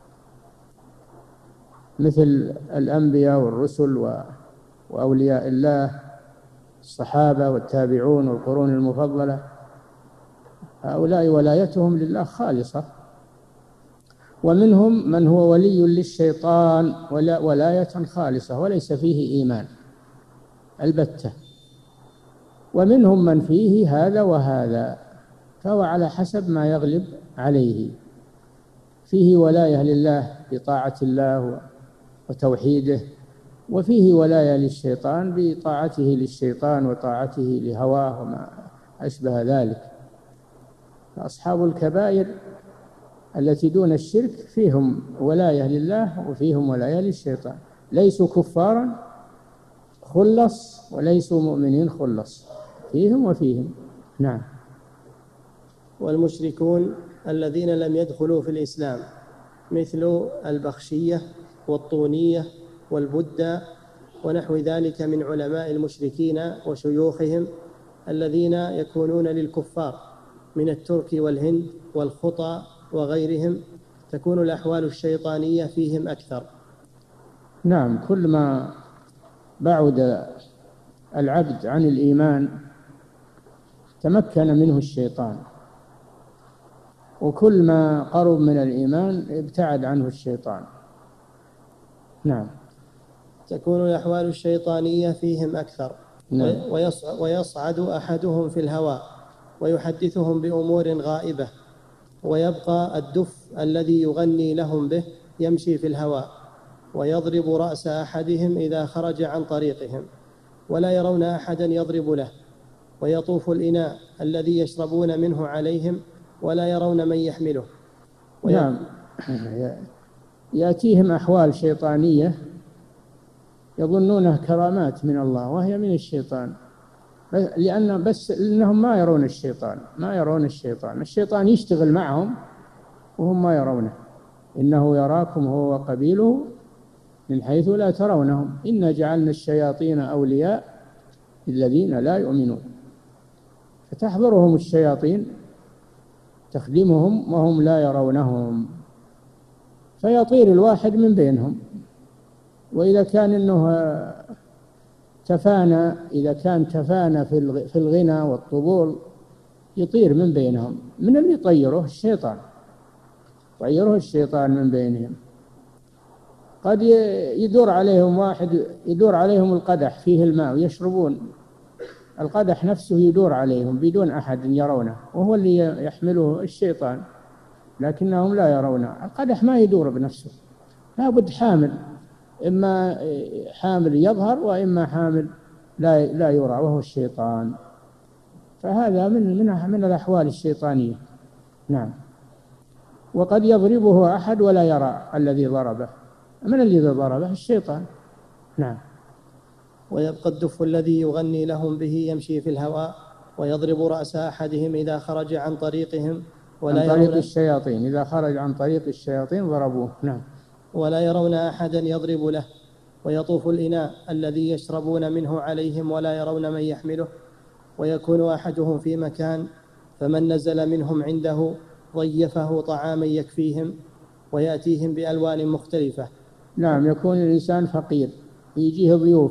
مثل الأنبياء والرسل وأولياء الله الصحابة والتابعون والقرون المفضلة، هؤلاء ولايتهم لله خالصة. ومنهم من هو ولي للشيطان ولا ولاية خالصة وليس فيه إيمان البتة، ومنهم من فيه هذا وهذا، فهو على حسب ما يغلب عليه. فيه ولاية لله بطاعة الله وتوحيده، وفيه ولاية للشيطان بطاعته للشيطان وطاعته لهواه وما أشبه ذلك. أصحاب الكبائر التي دون الشرك فيهم ولاية لله وفيهم ولاية للشيطان، ليسوا كفارا خلص وليسوا مؤمنين خلص، فيهم وفيهم. نعم. والمشركون الذين لم يدخلوا في الإسلام مثل البخشية والطونية والبدة ونحو ذلك من علماء المشركين وشيوخهم الذين يكونون للكفار من الترك والهند والخطى وغيرهم، تكون الأحوال الشيطانية فيهم أكثر. نعم، كل ما بعد العبد عن الإيمان تمكن منه الشيطان، وكل ما قرب من الإيمان ابتعد عنه الشيطان. نعم. تكون الأحوال الشيطانية فيهم أكثر. نعم. ويصعد أحدهم في الهواء ويحدثهم بأمور غائبة، ويبقى الدف الذي يغني لهم به يمشي في الهواء ويضرب رأس أحدهم إذا خرج عن طريقهم، ولا يرون أحدا يضرب له، ويطوف الإناء الذي يشربون منه عليهم ولا يرون من يحمله. نعم. يأتيهم أحوال شيطانية يظنونها كرامات من الله وهي من الشيطان، لأن بس إنهم ما يرون الشيطان ما يرون الشيطان الشيطان يشتغل معهم وهم ما يرونه. إنه يراكم هو وقبيله من حيث لا ترونهم إنا جعلنا الشياطين أولياء الذين لا يؤمنون، فتحضرهم الشياطين تخدمهم وهم لا يرونهم، فيطير الواحد من بينهم. وإذا كان إنه تفانى إذا كان تفانى في الغنى والطبول يطير من بينهم. من اللي يطيره؟ الشيطان، طيره الشيطان من بينهم. قد يدور عليهم واحد يدور عليهم القدح فيه الماء ويشربون، القدح نفسه يدور عليهم بدون أحد يرونه، وهو اللي يحمله الشيطان، لكنهم لا يرونه. القدح ما يدور بنفسه، لا بد حامل، إما حامل يظهر وإما حامل لا لا يرى وهو الشيطان. فهذا من من من الأحوال الشيطانية. نعم. وقد يضربه أحد ولا يرى الذي ضربه. من الذي ضربه؟ الشيطان. نعم. ويبقى الدف الذي يغني لهم به يمشي في الهواء ويضرب رأس أحدهم إذا خرج عن طريقهم ولا عن طريق الشياطين إذا خرج عن طريق الشياطين ضربوه. نعم. ولا يرون أحدا يضرب له، ويطوف الإناء الذي يشربون منه عليهم ولا يرون من يحمله، ويكون أحدهم في مكان فمن نزل منهم عنده ضيفه طعاما يكفيهم ويأتيهم بألوان مختلفة. نعم. يكون الإنسان فقير يجيه ضيوف،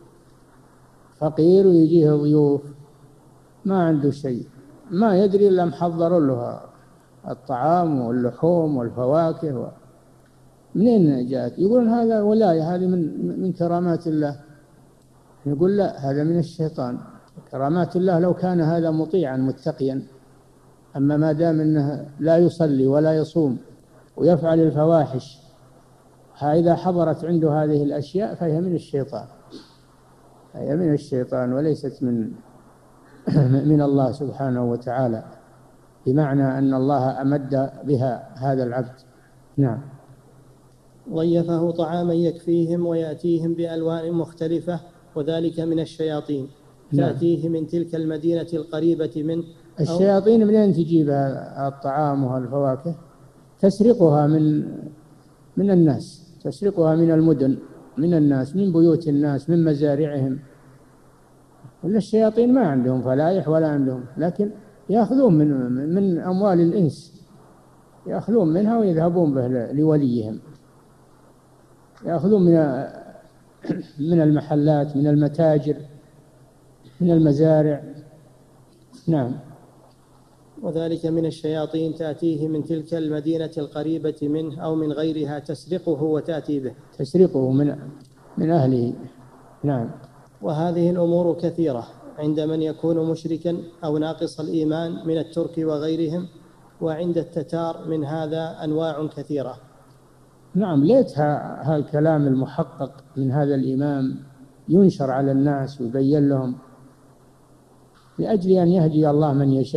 فقير ويجيه ضيوف ما عنده شيء، ما يدري إلا محضر له الطعام واللحوم والفواكه و... منين جاءت؟ يقولون هذا ولاية، هذه من من كرامات الله. يقول لا، هذا من الشيطان. كرامات الله لو كان هذا مطيعا متقيا، أما ما دام أنه لا يصلي ولا يصوم ويفعل الفواحش، إذا حضرت عنده هذه الأشياء فهي من الشيطان، هي من الشيطان وليست من من الله سبحانه وتعالى، بمعنى أن الله أمد بها هذا العبد. نعم. ضيفه طعاما يكفيهم ويأتيهم بألوان مختلفة، وذلك من الشياطين. نعم. تأتيه من تلك المدينة القريبة منه. الشياطين منين تجيب الطعام والفواكه؟ تسرقها من من الناس، تسرقها من المدن، من الناس، من بيوت الناس، من مزارعهم. ولا الشياطين ما عندهم فلايح ولا عندهم، لكن يأخذون من من أموال الإنس، يأخذون منها ويذهبون به لوليهم، يأخذون من من المحلات، من المتاجر، من المزارع. نعم. وذلك من الشياطين تأتيه من تلك المدينة القريبة منه أو من غيرها تسرقه وتأتي به، تسرقه من من أهله. نعم. وهذه الأمور كثيرة عند من يكون مشركا أو ناقص الإيمان من الترك وغيرهم، وعند التتار من هذا أنواع كثيرة. نعم. ليت هالكلام المحقق من هذا الإمام ينشر على الناس ويبين لهم، لأجل أن يهدي الله من يشاء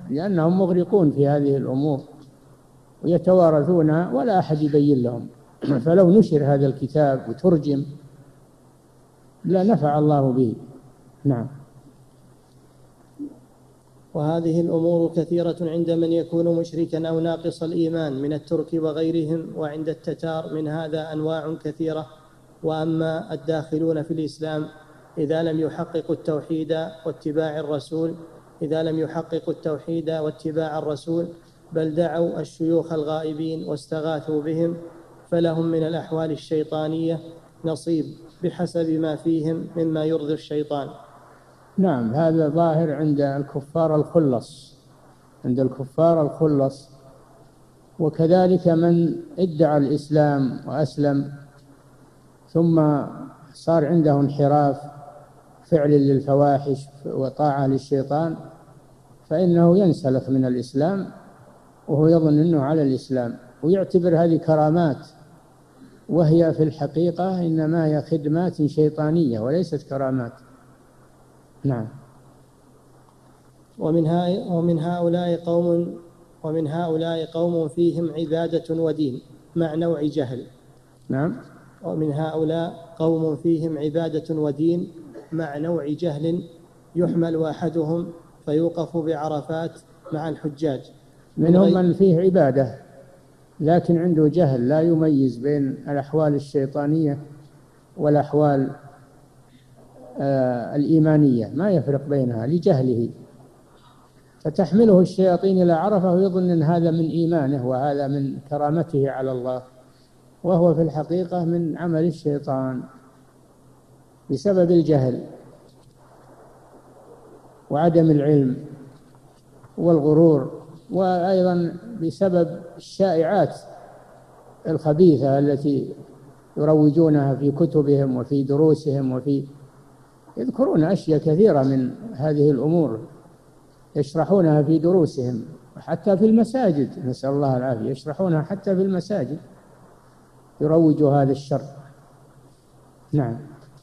لأنهم مغرقون في هذه الأمور ويتوارثونها ولا أحد يبين لهم. فلو نشر هذا الكتاب وترجم لا نفع الله به. نعم. وهذه الأمور كثيرة عند من يكون مشركا أو ناقص الإيمان من الترك وغيرهم، وعند التتار من هذا أنواع كثيرة. وأما الداخلون في الإسلام إذا لم يحققوا التوحيد واتباع الرسول إذا لم يحققوا التوحيد واتباع الرسول بل دعوا الشيوخ الغائبين واستغاثوا بهم، فلهم من الأحوال الشيطانية نصيب بحسب ما فيهم مما يرضي الشيطان. نعم، هذا ظاهر عند الكفار الخلص عند الكفار الخلص وكذلك من ادعى الإسلام وأسلم ثم صار عنده انحراف فعل للفواحش وطاعة للشيطان، فإنه ينسلخ من الإسلام وهو يظن أنه على الإسلام ويعتبر هذه كرامات، وهي في الحقيقة إنما هي خدمات شيطانية وليست كرامات. نعم. ومن ومن هؤلاء قوم ومن هؤلاء قوم فيهم عبادة ودين مع نوع جهل. نعم. ومن هؤلاء قوم فيهم عبادة ودين مع نوع جهل يحمل أحدهم فيوقف بعرفات مع الحجاج. منهم من فيه عبادة لكن عنده جهل لا يميز بين الأحوال الشيطانية والأحوال آه الإيمانية، ما يفرق بينها لجهله، فتحمله الشياطين إلى عرفة ويظن أن هذا من إيمانه وهذا من كرامته على الله، وهو في الحقيقة من عمل الشيطان بسبب الجهل وعدم العلم والغرور، وأيضا بسبب الشائعات الخبيثة التي يروجونها في كتبهم وفي دروسهم، وفي يذكرون أشياء كثيرة من هذه الأمور يشرحونها في دروسهم وحتى في المساجد، نسأل الله العافية، يشرحونها حتى في المساجد، يروجوا هذا الشر. نعم.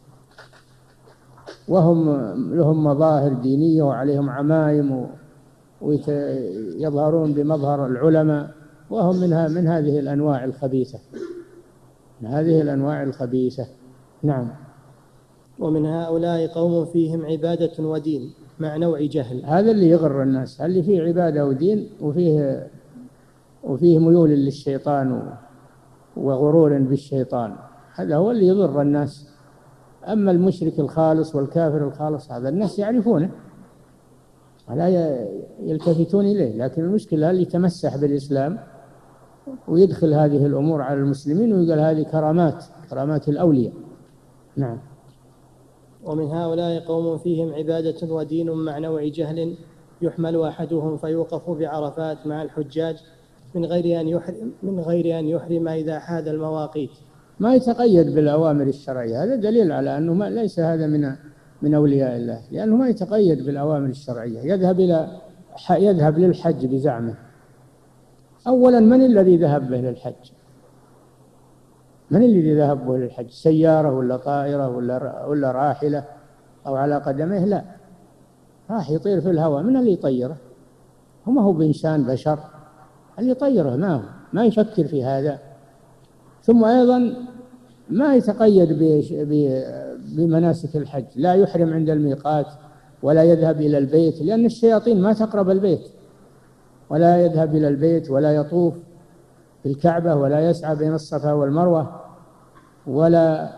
وهم لهم مظاهر دينية وعليهم عمائم ويظهرون بمظهر العلماء، وهم منها من هذه الأنواع الخبيثة من هذه الأنواع الخبيثة. نعم. ومن هؤلاء قوم فيهم عبادة ودين مع نوع جهل. هذا اللي يغر الناس، اللي فيه عبادة ودين وفيه وفيه ميول للشيطان وغرور بالشيطان، هذا هو اللي يضر الناس. أما المشرك الخالص والكافر الخالص هذا الناس يعرفونه ولا يلتفتون إليه، لكن المشكلة اللي يتمسح بالإسلام ويدخل هذه الأمور على المسلمين ويقول هذه كرامات كرامات الأولياء. نعم. ومن هؤلاء قوم فيهم عبادة ودين مع نوع جهل يحمل أحدهم فيوقف بعرفات مع الحجاج من غير أن يحرم من غير أن يحرم إذا حاد المواقيت. ما يتقيد بالأوامر الشرعية، هذا دليل على أنه ما ليس هذا من من أولياء الله، لأنه ما يتقيد بالأوامر الشرعية، يذهب إلى يذهب للحج بزعمه. أولا من الذي ذهب به للحج؟ من الذي ذهب به للحج؟ سيارة ولا طائرة ولا ولا راحلة أو على قدمه؟ لا، راح يطير في الهواء. من اللي يطيره؟ هو ما هو بإنسان بشر، اللي يطيره ما هو ما يفكر في هذا. ثم أيضا ما يتقيد بمناسك الحج، لا يحرم عند الميقات ولا يذهب إلى البيت، لأن الشياطين ما تقرب البيت، ولا يذهب إلى البيت ولا يطوف في الكعبة ولا يسعى بين الصفا والمروة ولا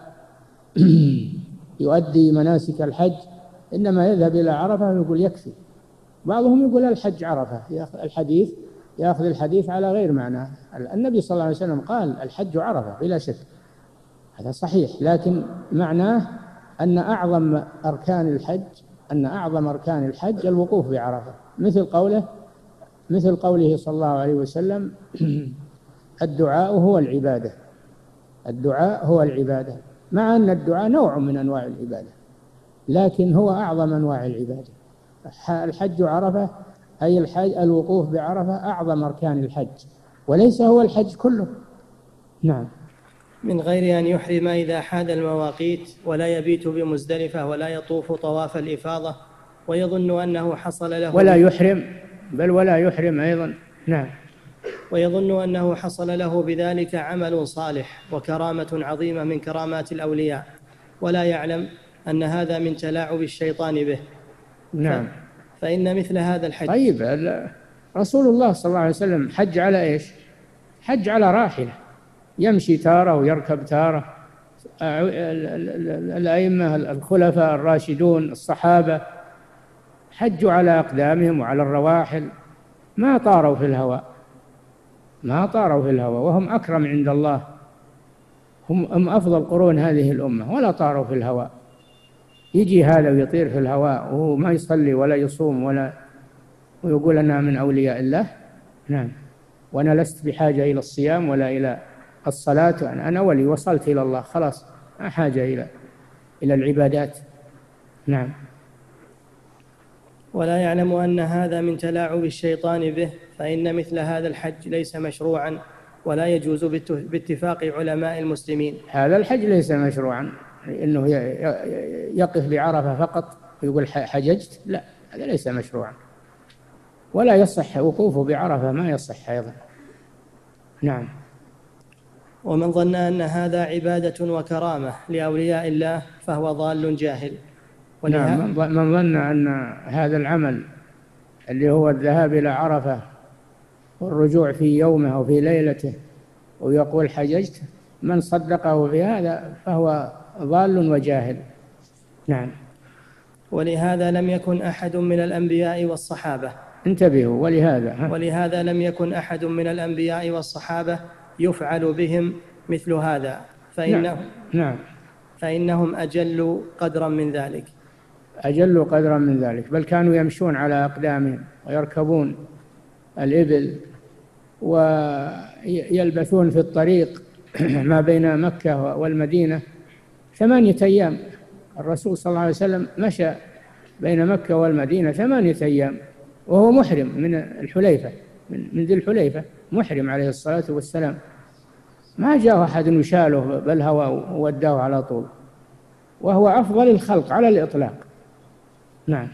يؤدي مناسك الحج، إنما يذهب إلى عرفة ويقول يكفي. بعضهم يقول الحج عرفة، الحديث يأخذ الحديث على غير معناه. النبي صلى الله عليه وسلم قال الحج عرفة بلا شك، هذا صحيح، لكن معناه أن أعظم أركان الحج أن أعظم أركان الحج الوقوف بعرفة، مثل قوله مثل قوله صلى الله عليه وسلم الدعاء هو العبادة الدعاء هو العبادة مع أن الدعاء نوع من أنواع العبادة، لكن هو أعظم أنواع العبادة. الحج عرفة أي الحج الوقوف بعرفة أعظم أركان الحج، وليس هو الحج كله. نعم. من غير أن يحرم إذا حاد المواقيت، ولا يبيت بمزدلفة ولا يطوف طواف الإفاضة ويظن أنه حصل له ولا يحرم بل ولا يحرم أيضا. نعم. ويظن أنه حصل له بذلك عمل صالح وكرامة عظيمة من كرامات الأولياء، ولا يعلم أن هذا من تلاعب الشيطان به. نعم. فإن مثل هذا الحج. طيب رسول الله صلى الله عليه وسلم حج على إيش؟ حج على راحلة، يمشي تارة ويركب تارة. الأئمة الخلفاء الراشدون الصحابة حجوا على أقدامهم وعلى الرواحل، ما طاروا في الهواء، ما طاروا في الهواء، وهم أكرم عند الله، هم هم أفضل قرون هذه الأمة، ولا طاروا في الهواء. يجي هذا ويطير في الهواء وهو ما يصلي ولا يصوم ولا ويقول أنا من أولياء الله. نعم. وأنا لست بحاجة إلى الصيام ولا إلى الصلاة، أنا ولي وصلت إلى الله خلاص، ما حاجة إلى إلى العبادات. نعم. ولا يعلم أن هذا من تلاعب الشيطان به، فإن مثل هذا الحج ليس مشروعا ولا يجوز باتفاق علماء المسلمين. هذا الحج ليس مشروعا، إنه يقف بعرفة فقط ويقول حججت، لا، هذا ليس مشروعا، ولا يصح وقوفه بعرفة، ما يصح أيضا. نعم. ومن ظن أن هذا عبادة وكرامة لأولياء الله فهو ضال جاهل. نعم. من ظن أن هذا العمل اللي هو الذهاب إلى عرفة والرجوع في يومه أو في ليلته ويقول حججت، من صدقه في هذا فهو ضال وجاهل. نعم. ولهذا لم يكن أحد من الأنبياء والصحابة، انتبهوا، ولهذا ها؟ ولهذا لم يكن أحد من الأنبياء والصحابة يفعل بهم مثل هذا، فإنهم, نعم. نعم. فإنهم أجل قدرا من ذلك. أجل قدرا من ذلك، بل كانوا يمشون على أقدامهم ويركبون الإبل ويلبثون في الطريق ما بين مكة والمدينة ثمانية أيام. الرسول صلى الله عليه وسلم مشى بين مكة والمدينة ثمانية أيام وهو محرم من الحليفة، من ذي الحليفة، محرم عليه الصلاة والسلام، ما جاء أحد يشاله بالهواء ووداه على طول، وهو أفضل الخلق على الإطلاق. نعم.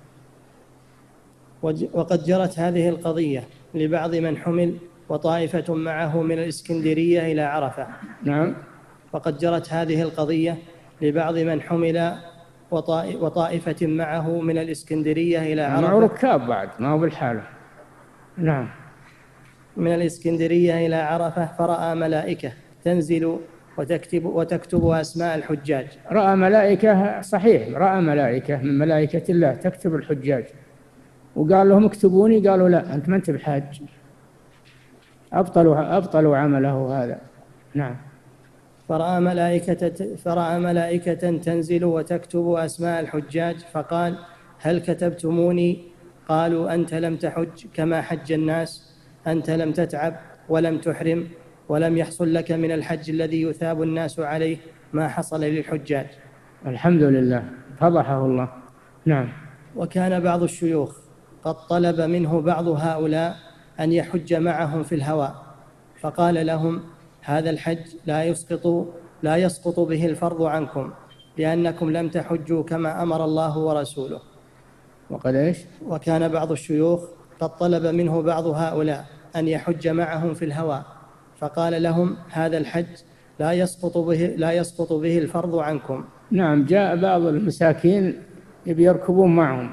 وقد جرت هذه القضية لبعض من حمل وطائفة معه من الإسكندرية إلى عرفة. نعم. وقد جرت هذه القضية لبعض من حمل وطائفة معه من الإسكندرية إلى عرفة، معه ركاب بعد، ما هو بالحالة. نعم. من الإسكندرية إلى عرفة فرأى ملائكة تنزل وتكتب, وتكتب أسماء الحجاج. رأى ملائكة، صحيح، رأى ملائكة من ملائكة الله تكتب الحجاج، وقال لهم اكتبوني، قالوا لا، أنت ما أنت بحاج، أبطلوا, أبطلوا عمله هذا. نعم. فرأى ملائكة, فرأى ملائكة تنزل وتكتب أسماء الحجاج، فقال هل كتبتموني؟ قالوا أنت لم تحج كما حج الناس، أنت لم تتعب ولم تحرم، ولم يحصل لك من الحج الذي يثاب الناس عليه ما حصل للحجاج. الحمد لله، فضحه الله. نعم. وكان بعض الشيوخ قد طلب منه بعض هؤلاء أن يحج معهم في الهواء، فقال لهم هذا الحج لا يسقط, لا يسقط به الفرض عنكم، لأنكم لم تحجوا كما أمر الله ورسوله. وقد إيش؟ وكان بعض الشيوخ قد طلب منه بعض هؤلاء أن يحج معهم في الهواء، فقال لهم هذا الحج لا يسقط به, لا يسقط به الفرض عنكم. نعم. جاء بعض المساكين يبي يركبون معهم،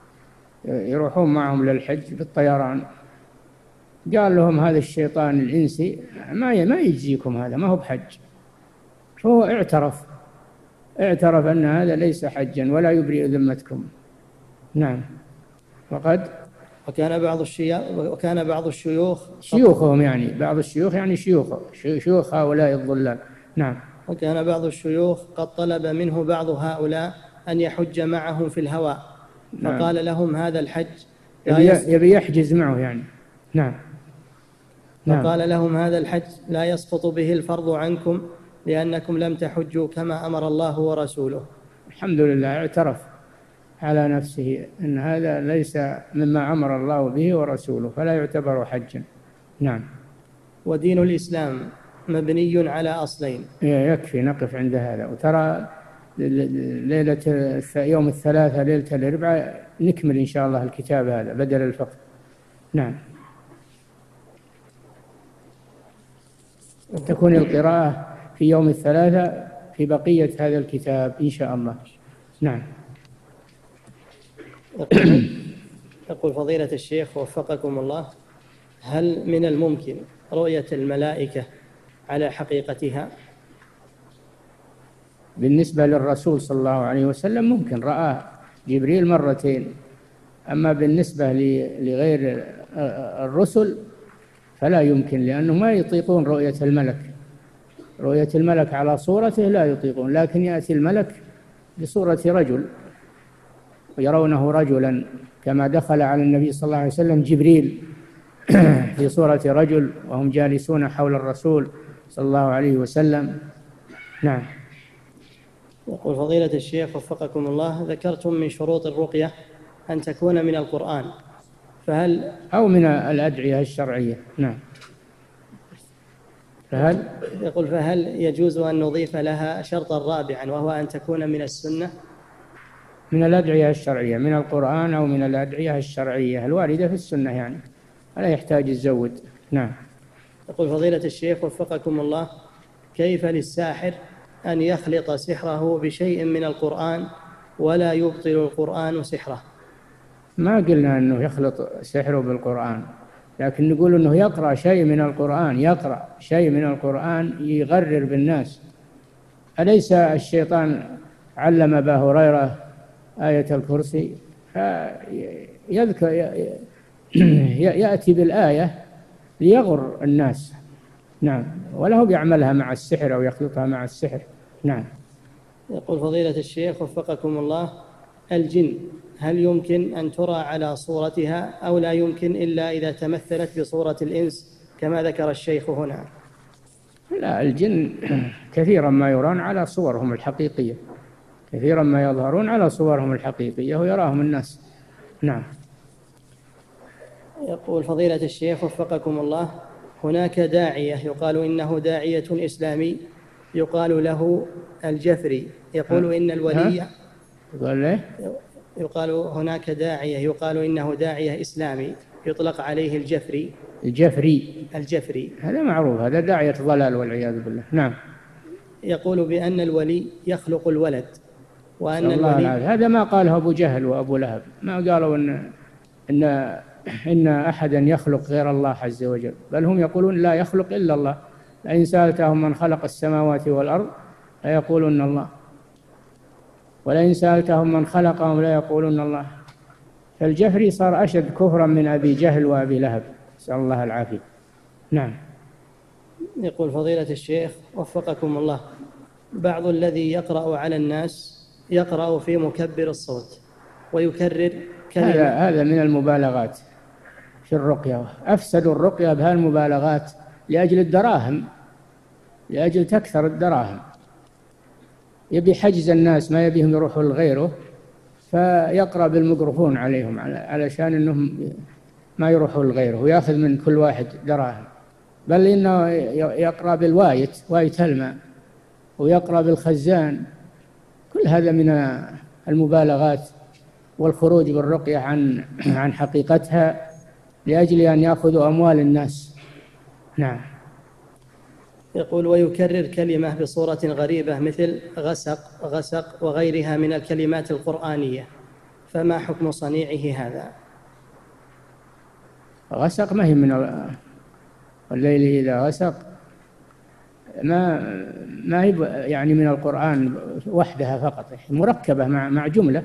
يروحون معهم للحج بالطيران، قال لهم هذا الشيطان الإنسي ما ما يجزيكم، هذا ما هو بحج. فهو اعترف اعترف أن هذا ليس حجا ولا يبرئ ذمتكم. نعم. وقد وكان بعض الشيوخ وكان بعض الشيوخ شيوخهم، يعني بعض الشيوخ يعني شيوخ شيوخ هؤلاء الضلال. نعم. وكان بعض الشيوخ قد طلب منه بعض هؤلاء أن يحج معهم في الهواء، فقال نعم. لهم هذا الحج يبي يحجز معه يعني. نعم. فقال نعم. لهم هذا الحج لا يسقط به الفرض عنكم، لأنكم لم تحجوا كما أمر الله ورسوله. الحمد لله، اعترف على نفسه أن هذا ليس مما أمر الله به ورسوله، فلا يعتبر حجا. نعم. ودين الإسلام مبني على أصلين. يكفي نقف عند هذا، وترى ليلة يوم الثلاثاء ليلة الأربعاء نكمل إن شاء الله الكتاب هذا بدل الفقه. نعم. تكون القراءة في يوم الثلاثاء في بقية هذا الكتاب إن شاء الله. نعم. يقول, يقول فضيلة الشيخ وفقكم الله: هل من الممكن رؤية الملائكة على حقيقتها؟ بالنسبة للرسول صلى الله عليه وسلم ممكن، رآه جبريل مرتين. أما بالنسبة لغير الرسل فلا يمكن، لأنه ما يطيقون رؤية الملك. رؤية الملك على صورته لا يطيقون، لكن يأتي الملك بصورة رجل ويرونه رجلا، كما دخل على النبي صلى الله عليه وسلم جبريل في صورة رجل وهم جالسون حول الرسول صلى الله عليه وسلم. نعم. يقول فضيلة الشيخ وفقكم الله: ذكرتم من شروط الرقية أن تكون من القرآن، فهل أو من الأدعية الشرعية؟ نعم. فهل يقول فهل يجوز أن نضيف لها شرطا رابعا وهو أن تكون من السنة؟ من الأدعية الشرعية، من القرآن أو من الأدعية الشرعية الواردة في السنة، يعني لا يحتاج الزود. نعم. يقول فضيلة الشيخ وفقكم الله: كيف للساحر أن يخلط سحره بشيء من القرآن ولا يبطل القرآن سحره؟ ما قلنا أنه يخلط سحره بالقرآن، لكن نقول أنه يقرأ شيء من القرآن، يقرأ شيء من القرآن يغرر بالناس. أليس الشيطان علم أبا هريرة آية الكرسي؟ يذكر يأتي بالآية ليغر الناس. نعم. ولا هو يعملها مع السحر أو يخلطها مع السحر. نعم. يقول فضيلة الشيخ وفقكم الله: الجن هل يمكن أن ترى على صورتها أو لا يمكن إلا إذا تمثلت بصورة الإنس كما ذكر الشيخ هنا؟ لا، الجن كثيرا ما يرون على صورهم الحقيقية، كثيرا ما يظهرون على صورهم الحقيقية ويراهم الناس. نعم. يقول فضيلة الشيخ وفقكم الله: هناك داعية يقال إنه داعية إسلامي يقال له الجفري، يقول إن الولي يقال, يقال هناك داعية يقال إنه داعية إسلامي يطلق عليه الجفري. الجفري الجفري هذا معروف، هذا داعية ضلال والعياذ بالله. نعم. يقول بأن الولي يخلق الولد، وأن الولي هذا ما قاله أبو جهل وأبو لهب، ما قالوا إن إن إن أحدا يخلق غير الله عز وجل، بل هم يقولون لا يخلق إلا الله. لئن سألتهم من خلق السماوات والأرض ليقولون الله، ولئن سألتهم من خلقهم ليقولون الله. فالجفري صار أشد كفرا من أبي جهل وأبي لهب، نسأل الله العافية. نعم. يقول فضيلة الشيخ وفقكم الله: بعض الذي يقرأ على الناس يقرأ في مكبر الصوت ويكرر كلمة. هذا هذا من المبالغات في الرقية. أفسدوا الرقية بهالمبالغات لأجل الدراهم، لأجل تكثر الدراهم. يبي حجز الناس، ما يبيهم يروحوا لغيره، فيقرأ بالميكروفون عليهم علشان أنهم ما يروحوا لغيره ويأخذ من كل واحد دراهم. بل إنه يقرأ بالوايت، وايت الماء، ويقرأ بالخزان. كل هذا من المبالغات والخروج بالرقية عن عن حقيقتها لأجل أن يأخذوا أموال الناس. نعم. يقول ويكرر كلمة بصورة غريبة مثل غسق غسق وغيرها من الكلمات القرآنية، فما حكم صنيعه هذا؟ غسق ما هي من الليل إذا غسق، ما ما هي يعني من القرآن وحدها فقط، مركبة مع مع جملة.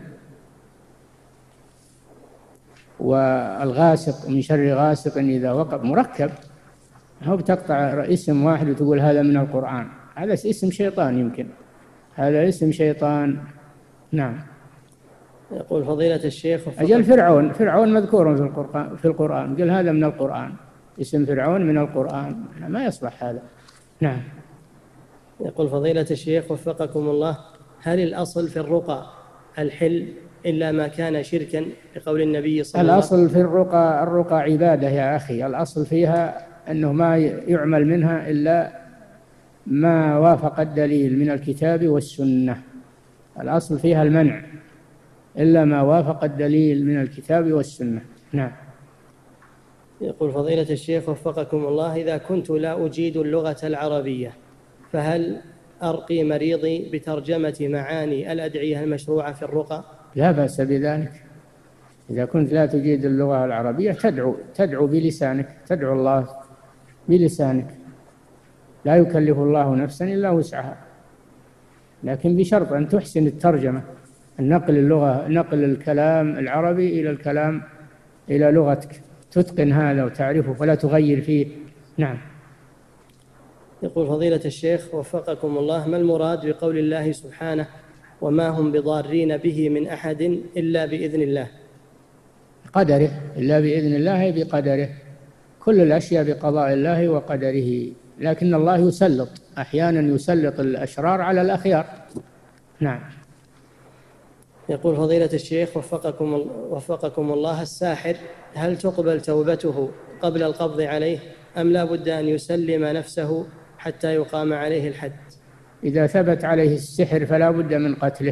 والغاسق من شر غاسق إذا وقب مركب، هو بتقطع اسم واحد وتقول هذا من القرآن. هذا اسم شيطان، يمكن هذا اسم شيطان. نعم. يقول فضيلة الشيخ أجل فرعون فرعون مذكور في القرآن في القرآن قال هذا من القرآن، اسم فرعون من القرآن، ما يصلح هذا. نعم. يقول فضيلة الشيخ وفقكم الله: هل الأصل في الرقى الحل إلا ما كان شركا بقول النبي صلى الله عليه وسلم؟ الأصل في الرقى الرقى عبادة يا أخي، الأصل فيها أنه ما يعمل منها إلا ما وافق الدليل من الكتاب والسنة. الأصل فيها المنع إلا ما وافق الدليل من الكتاب والسنة. نعم. يقول فضيلة الشيخ وفقكم الله، إذا كنت لا أجيد اللغة العربية فهل أرقي مريضي بترجمة معاني الأدعية المشروعة في الرقى؟ لا بأس بذلك. إذا كنت لا تجيد اللغة العربية تدعو تدعو بلسانك، تدعو الله بلسانك، لا يكلف الله نفسا إلا وسعها، لكن بشرط أن تحسن الترجمة، النقل اللغة نقل الكلام العربي إلى الكلام إلى لغتك، تتقن هذا وتعرفه فلا تغير فيه. نعم. يقول فضيلة الشيخ وفقكم الله، ما المراد بقول الله سبحانه وما هم بضارين به من أحد إلا بإذن الله؟ قدره، إلا بإذن الله بقدره، كل الأشياء بقضاء الله وقدره، لكن الله يسلط أحيانا، يسلط الأشرار على الأخيار. نعم. يقول فضيلة الشيخ وفقكم, وفقكم الله، الساحر هل تقبل توبته قبل القبض عليه أم لا بد أن يسلم نفسه حتى يقام عليه الحد؟ إذا ثبت عليه السحر فلا بد من قتله،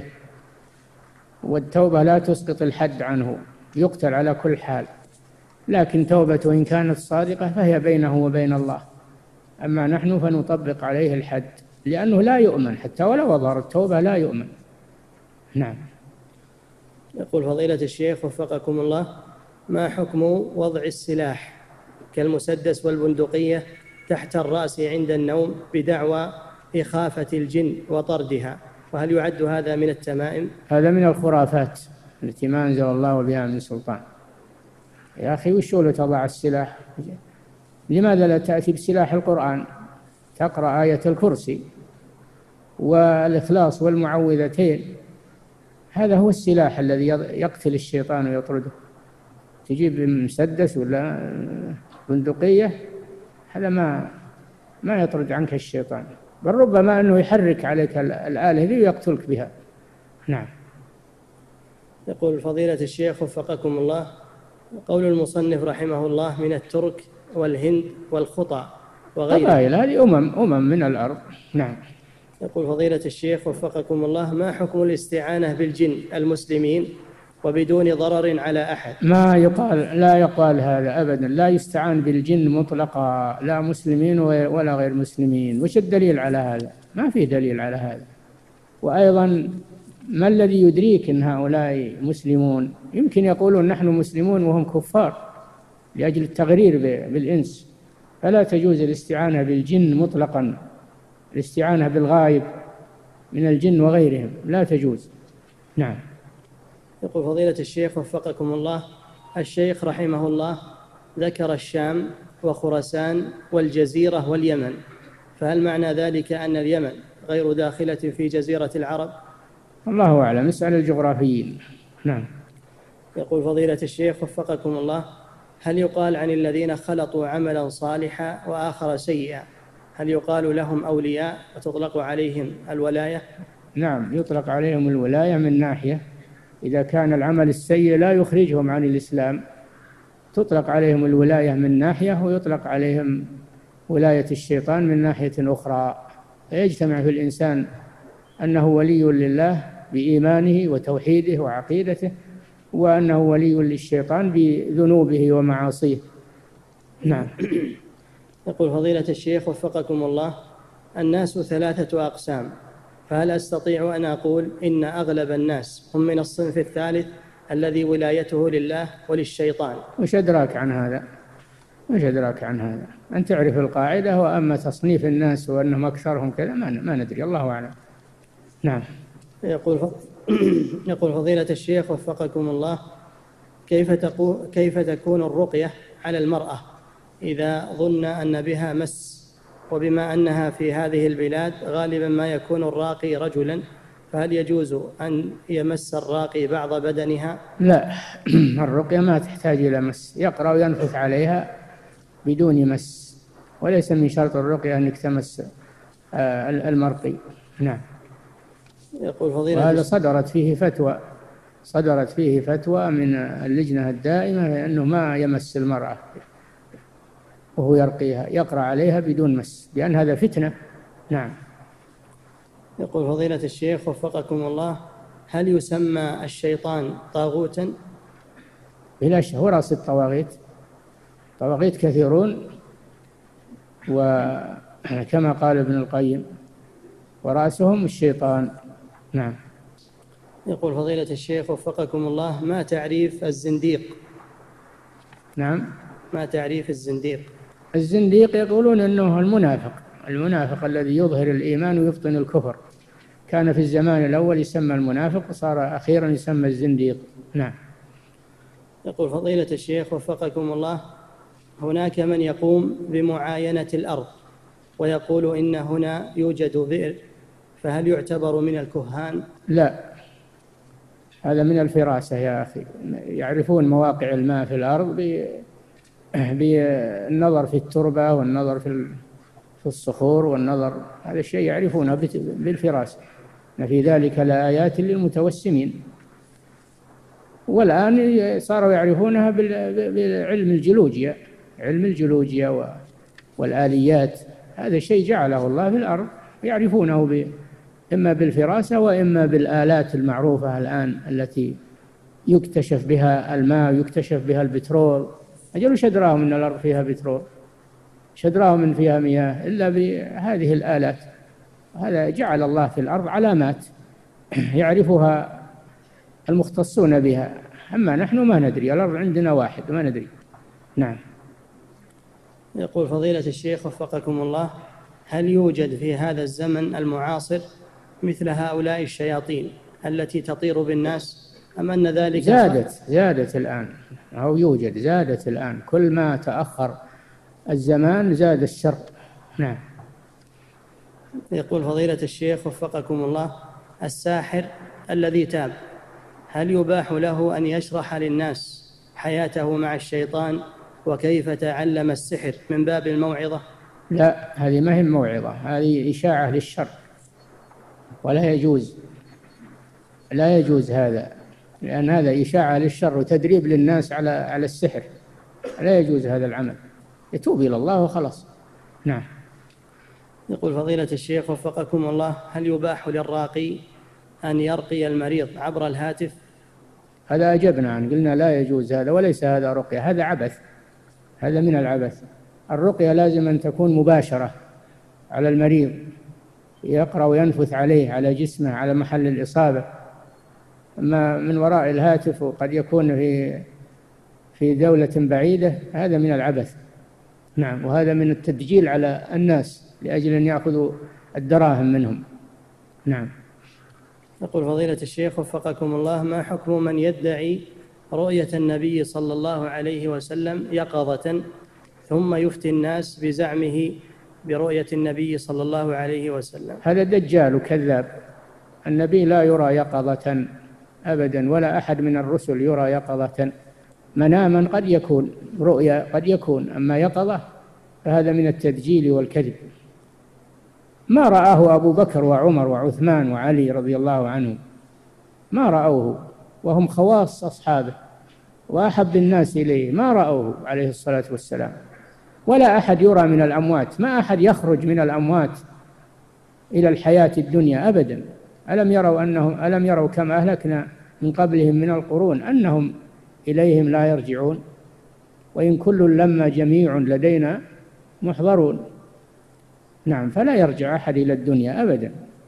والتوبة لا تسقط الحد عنه، يقتل على كل حال، لكن توبته إن كانت صادقة فهي بينه وبين الله، أما نحن فنطبق عليه الحد لأنه لا يؤمن، حتى ولو أظهر التوبة لا يؤمن. نعم. يقول فضيلة الشيخ وفقكم الله، ما حكم وضع السلاح كالمسدس والبندقية تحت الرأس عند النوم بدعوى إخافة الجن وطردها، وهل يعد هذا من التمائم؟ هذا من الخرافات التي ما أنزل الله بها من سلطان. يا أخي وش له تضع السلاح؟ لماذا لا تأتي بسلاح القرآن، تقرأ آية الكرسي والإخلاص والمعوذتين، هذا هو السلاح الذي يقتل الشيطان ويطرده. تجيب مسدس ولا بندقية، هذا ما ما يطرد عنك الشيطان، بل ربما أنه يحرك عليك الآلة ذي ويقتلك بها. نعم. يقول فضيلة الشيخ وفقكم الله، قول المصنف رحمه الله من الترك والهند والخطى وغيرها، قبائل هذه أمم أمم من الأرض. نعم. يقول فضيلة الشيخ وفقكم الله، ما حكم الاستعانة بالجن المسلمين وبدون ضرر على أحد؟ ما يقال، لا يقال هذا أبدا، لا يستعان بالجن مطلقا، لا مسلمين ولا غير مسلمين. وش الدليل على هذا؟ ما في دليل على هذا. وأيضا ما الذي يدريك أن هؤلاء مسلمون؟ يمكن يقولون نحن مسلمون وهم كفار لأجل التغرير بالإنس، فلا تجوز الاستعانة بالجن مطلقا، الاستعانة بالغائب من الجن وغيرهم لا تجوز. نعم. يقول فضيلة الشيخ وفقكم الله، الشيخ رحمه الله ذكر الشام وخراسان والجزيرة واليمن، فهل معنى ذلك أن اليمن غير داخلة في جزيرة العرب؟ الله أعلم، اسأل الجغرافيين. نعم. يقول فضيلة الشيخ وفقكم الله، هل يقال عن الذين خلطوا عملا صالحا وآخر سيئا، هل يقال لهم أولياء وتطلق عليهم الولاية؟ نعم، يطلق عليهم الولاية من ناحية، إذا كان العمل السيء لا يخرجهم عن الإسلام تطلق عليهم الولاية من ناحية، ويطلق عليهم ولاية الشيطان من ناحية أخرى، فيجتمع في الإنسان أنه ولي لله بإيمانه وتوحيده وعقيدته، وأنه ولي للشيطان بذنوبه ومعاصيه. نعم. يقول فضيلة الشيخ وفقكم الله، الناس ثلاثة أقسام، فهل أستطيع أن أقول إن أغلب الناس هم من الصنف الثالث الذي ولايته لله وللشيطان؟ وش أدراك عن هذا؟ وش أدراك عن هذا؟ أن تعرف القاعدة، وأما تصنيف الناس وأنهم أكثرهم كذا ما ندري، الله أعلم. نعم. يقول يقول فضيلة الشيخ وفقكم الله، كيف تقو كيف تكون الرقية على المرأة إذا ظن أن بها مس، وبما أنها في هذه البلاد غالبا ما يكون الراقي رجلا، فهل يجوز أن يمس الراقي بعض بدنها؟ لا، الرقية ما تحتاج إلى مس، يقرأ وينفث عليها بدون مس، وليس من شرط الرقية أنك تمس المرقي. نعم. يقول فضيلة وهذا صدرت فيه فتوى صدرت فيه فتوى من اللجنة الدائمة أنه ما يمس المرأة وهو يرقيها، يقرأ عليها بدون مس، لأن هذا فتنة. نعم. يقول فضيلة الشيخ وفقكم الله، هل يسمى الشيطان طاغوتا؟ بلا شك، هو رأس الطواغيت، طواغيت كثيرون، وكما قال ابن القيم ورأسهم الشيطان. نعم. يقول فضيلة الشيخ وفقكم الله: ما تعريف الزنديق؟ نعم. ما تعريف الزنديق؟ الزنديق يقولون أنه المنافق، المنافق الذي يظهر الإيمان ويبطن الكفر. كان في الزمان الأول يسمى المنافق، وصار أخيرا يسمى الزنديق. نعم. يقول فضيلة الشيخ وفقكم الله: هناك من يقوم بمعاينة الأرض ويقول إن هنا يوجد بئر، فهل يعتبر من الكهان؟ لا، هذا من الفراسة يا أخي. يعرفون مواقع الماء في الأرض بالنظر في التربة والنظر في في الصخور والنظر، هذا الشيء يعرفونه بالفراسة. في ذلك لآيات للمتوسمين. والآن صاروا يعرفونها بالعلم الجيولوجيا، علم الجيولوجيا والآليات. هذا شيء جعله الله في الأرض، يعرفونه إما بالفراسة وإما بالآلات المعروفة الآن التي يكتشف بها الماء ويكتشف بها البترول. أجل شدراهم من الأرض فيها بترول، شدراهم من فيها مياه، إلا بهذه الآلات. هذا جعل الله في الأرض علامات يعرفها المختصون بها، أما نحن ما ندري، الأرض عندنا واحد ما ندري. نعم. يقول فضيلة الشيخ وفقكم الله: هل يوجد في هذا الزمن المعاصر مثل هؤلاء الشياطين التي تطير بالناس، أم أن ذلك زادت زادت الآن؟ أو يوجد، زادت الآن، كل ما تأخر الزمان زاد الشر. نعم. يقول فضيلة الشيخ وفقكم الله: الساحر الذي تاب هل يباح له أن يشرح للناس حياته مع الشيطان وكيف تعلم السحر من باب الموعظة؟ لا، هذه ما هي موعظة، هذه إشاعة للشر، ولا يجوز، لا يجوز هذا، لأن هذا إشاعة للشر وتدريب للناس على على السحر، لا يجوز هذا العمل، يتوب إلى الله وخلاص. نعم. يقول فضيلة الشيخ وفقكم الله: هل يباح للراقي أن يرقي المريض عبر الهاتف؟ هذا أجبنا عنه، قلنا لا يجوز هذا، وليس هذا رقية، هذا عبث، هذا من العبث. الرقية لازم أن تكون مباشرة على المريض، يقرأ وينفث عليه، على جسمه، على محل الإصابة. أما من وراء الهاتف وقد يكون في في دولة بعيدة، هذا من العبث. نعم. وهذا من التدجيل على الناس لأجل أن يأخذوا الدراهم منهم. نعم. يقول فضيلة الشيخ وفقكم الله: ما حكم من يدعي رؤية النبي صلى الله عليه وسلم يقظة ثم يفتي الناس بزعمه برؤية النبي صلى الله عليه وسلم؟ هذا دجال وكذاب. النبي لا يرى يقظة أبدا، ولا أحد من الرسل يرى يقظة. مناما قد يكون، رؤيا قد يكون، أما يقظة فهذا من التدجيل والكذب. ما رآه أبو بكر وعمر وعثمان وعلي رضي الله عنهم، ما رأوه، وهم خواص أصحابه وأحب الناس إليه، ما رأوه عليه الصلاة والسلام. ولا أحد يرى من الأموات، ما أحد يخرج من الأموات إلى الحياة الدنيا أبدا. ألم يروا أنهم ألم يروا كم أهلكنا من قبلهم من القرون أنهم إليهم لا يرجعون، وإن كل لما جميع لدينا محضرون. نعم. فلا يرجع أحد إلى الدنيا أبدا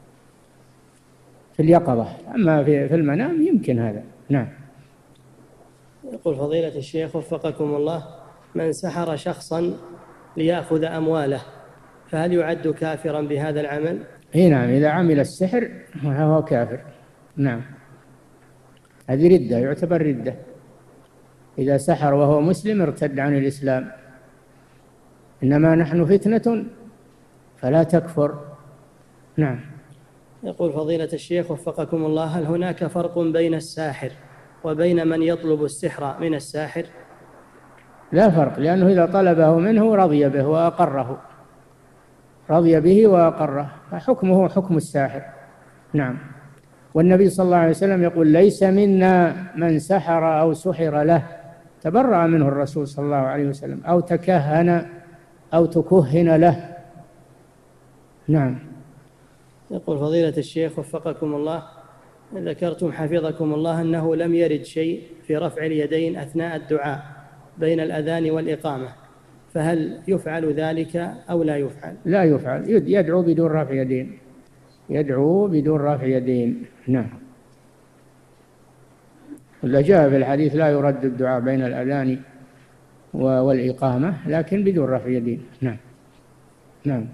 في اليقظة، أما في المنام يمكن هذا. نعم. يقول فضيلة الشيخ وفقكم الله: من سحر شخصا ليأخذ أمواله فهل يعد كافرا بهذا العمل؟ إيه نعم، إذا عمل السحر فهو كافر. نعم. هذه ردة، يعتبر ردة. إذا سحر وهو مسلم ارتد عن الإسلام. إنما نحن فتنة فلا تكفر. نعم. يقول فضيلة الشيخ وفقكم الله: هل هناك فرق بين الساحر وبين من يطلب السحر من الساحر؟ لا فرق، لأنه إذا طلبه منه رضي به وأقره، رضي به وأقره، فحكمه حكم الساحر. نعم. والنبي صلى الله عليه وسلم يقول: ليس منا من سحر أو سحر له، تبرأ منه الرسول صلى الله عليه وسلم، أو تكهن أو تكهن له. نعم. يقول فضيلة الشيخ وفقكم الله: ذكرتم حفظكم الله أنه لم يرد شيء في رفع اليدين أثناء الدعاء، بين الأذان والإقامة، فهل يفعل ذلك أو لا يفعل؟ لا يفعل، يدعو بدون رفع يدين، يدعو بدون رفع يدين. نعم. اللي جاء في الحديث لا يرد الدعاء بين الأذان والإقامة لكن بدون رفع يدين. نعم. نعم.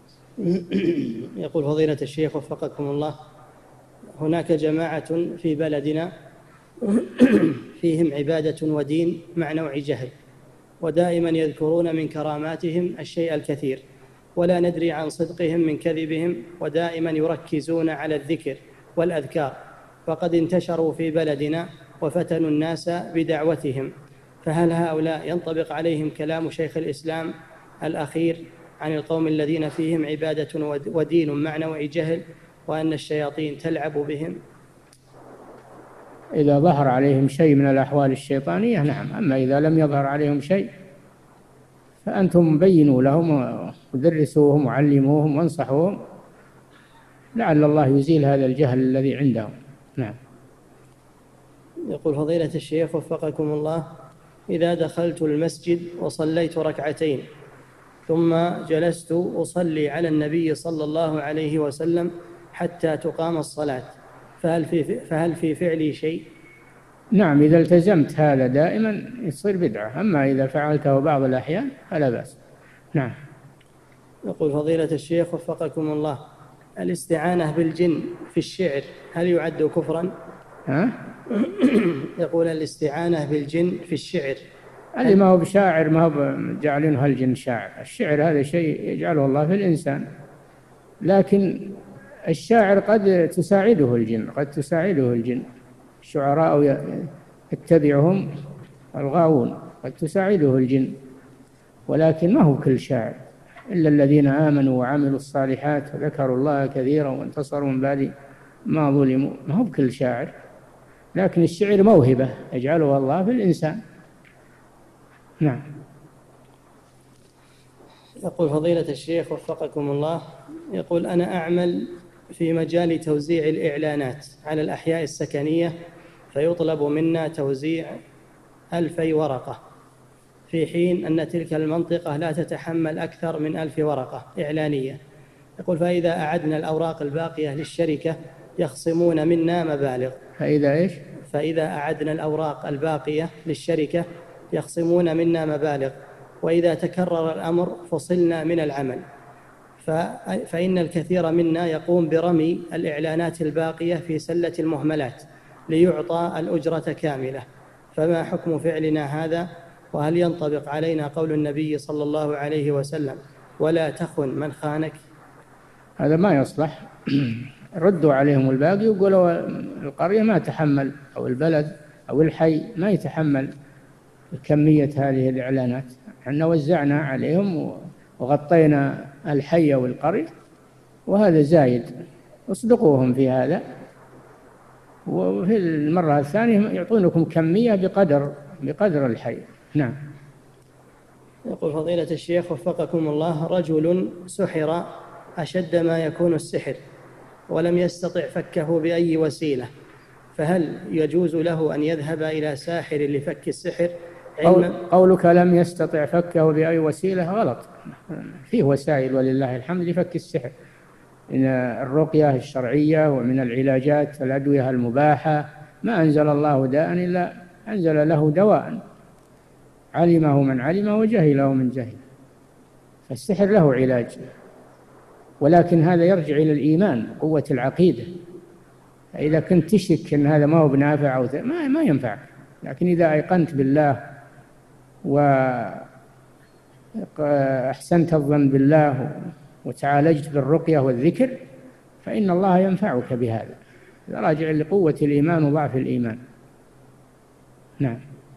يقول فضيلة الشيخ وفقكم الله، هناك جماعة في بلدنا فيهم عبادة ودين مع نوع جهل، ودائما يذكرون من كراماتهم الشيء الكثير، ولا ندري عن صدقهم من كذبهم، ودائما يركزون على الذكر والأذكار، فقد انتشروا في بلدنا وفتنوا الناس بدعوتهم، فهل هؤلاء ينطبق عليهم كلام شيخ الإسلام الأخير عن القوم الذين فيهم عبادة ودين مع نوع جهل، وأن الشياطين تلعب بهم؟ إذا ظهر عليهم شيء من الأحوال الشيطانية نعم، أما إذا لم يظهر عليهم شيء فأنتم بينوا لهم ودرسوهم وعلموهم وانصحوهم لعل الله يزيل هذا الجهل الذي عندهم. نعم. يقول فضيلة الشيخ وفقكم الله، إذا دخلت المسجد وصليت ركعتين ثم جلست أصلي على النبي صلى الله عليه وسلم حتى تقام الصلاة، فهل في, فهل في فعلي شيء؟ نعم، إذا التزمت هذا دائما يصير بدعة، أما إذا فعلته بعض الأحيان فلا بأس. نعم. يقول فضيلة الشيخ وفقكم الله، الاستعانة بالجن في الشعر هل يعد كفرا؟ ها؟ يقول الاستعانة بالجن في الشعر اللي ما هو بشاعر، ما هو جعلينه الجن شاعر، الشعر هذا شيء يجعله الله في الإنسان، لكن الشاعر قد تساعده الجن، قد تساعده الجن، الشعراء يتبعهم الغاوون، قد تساعده الجن، ولكن ما هو كل شاعر، إلا الذين آمنوا وعملوا الصالحات وذكروا الله كثيرا وانتصروا من بعد ما ظلموا، ما هو كل شاعر، لكن الشعر موهبة يجعلها الله في الإنسان. نعم. يقول فضيلة الشيخ وفقكم الله، يقول أنا أعمل في مجال توزيع الإعلانات على الأحياء السكنية، فيطلب منا توزيع ألفي ورقة، في حين أن تلك المنطقة لا تتحمل أكثر من ألف ورقة إعلانية. يقول فإذا أعدنا الأوراق الباقية للشركة يخصمون منا مبالغ. فإذا إيش؟ فإذا أعدنا الأوراق الباقية للشركة يخصمون منا مبالغ، وإذا تكرر الأمر فصلنا من العمل، فإن الكثير منا يقوم برمي الإعلانات الباقية في سلة المهملات ليعطى الأجرة كاملة، فما حكم فعلنا هذا؟ وهل ينطبق علينا قول النبي صلى الله عليه وسلم ولا تخن من خانك؟ هذا ما يصلح. ردوا عليهم الباقي وقولوا القرية ما تحمل، أو البلد أو الحي ما يتحمل كمية هذه الإعلانات، احنا وزعنا عليهم وغطينا الحي والقرية وهذا زايد، اصدقوهم في هذا، وفي المرة الثانية يعطونكم كمية بقدر بقدر الحي. نعم. يقول فضيلة الشيخ وفقكم الله، رجل سحر أشد ما يكون السحر ولم يستطع فكه بأي وسيلة، فهل يجوز له أن يذهب إلى ساحر لفك السحر؟ قولك لم يستطع فكه بأي وسيلة غلط، فيه وسائل ولله الحمد لفك السحر، من الرقية الشرعية ومن العلاجات الأدوية المباحة، ما أنزل الله داء إلا أنزل له دواء علمه من علمه وجهله من جهل، فالسحر له علاج، ولكن هذا يرجع إلى الإيمان، قوة العقيدة. إذا كنت تشك أن هذا ما هو بنافع أو ما ما ينفع، لكن إذا أيقنت بالله وأحسنت الظن بالله وتعالجت بالرقية والذكر فإن الله ينفعك بهذا، راجع لقوة الإيمان وضعف الإيمان. نعم.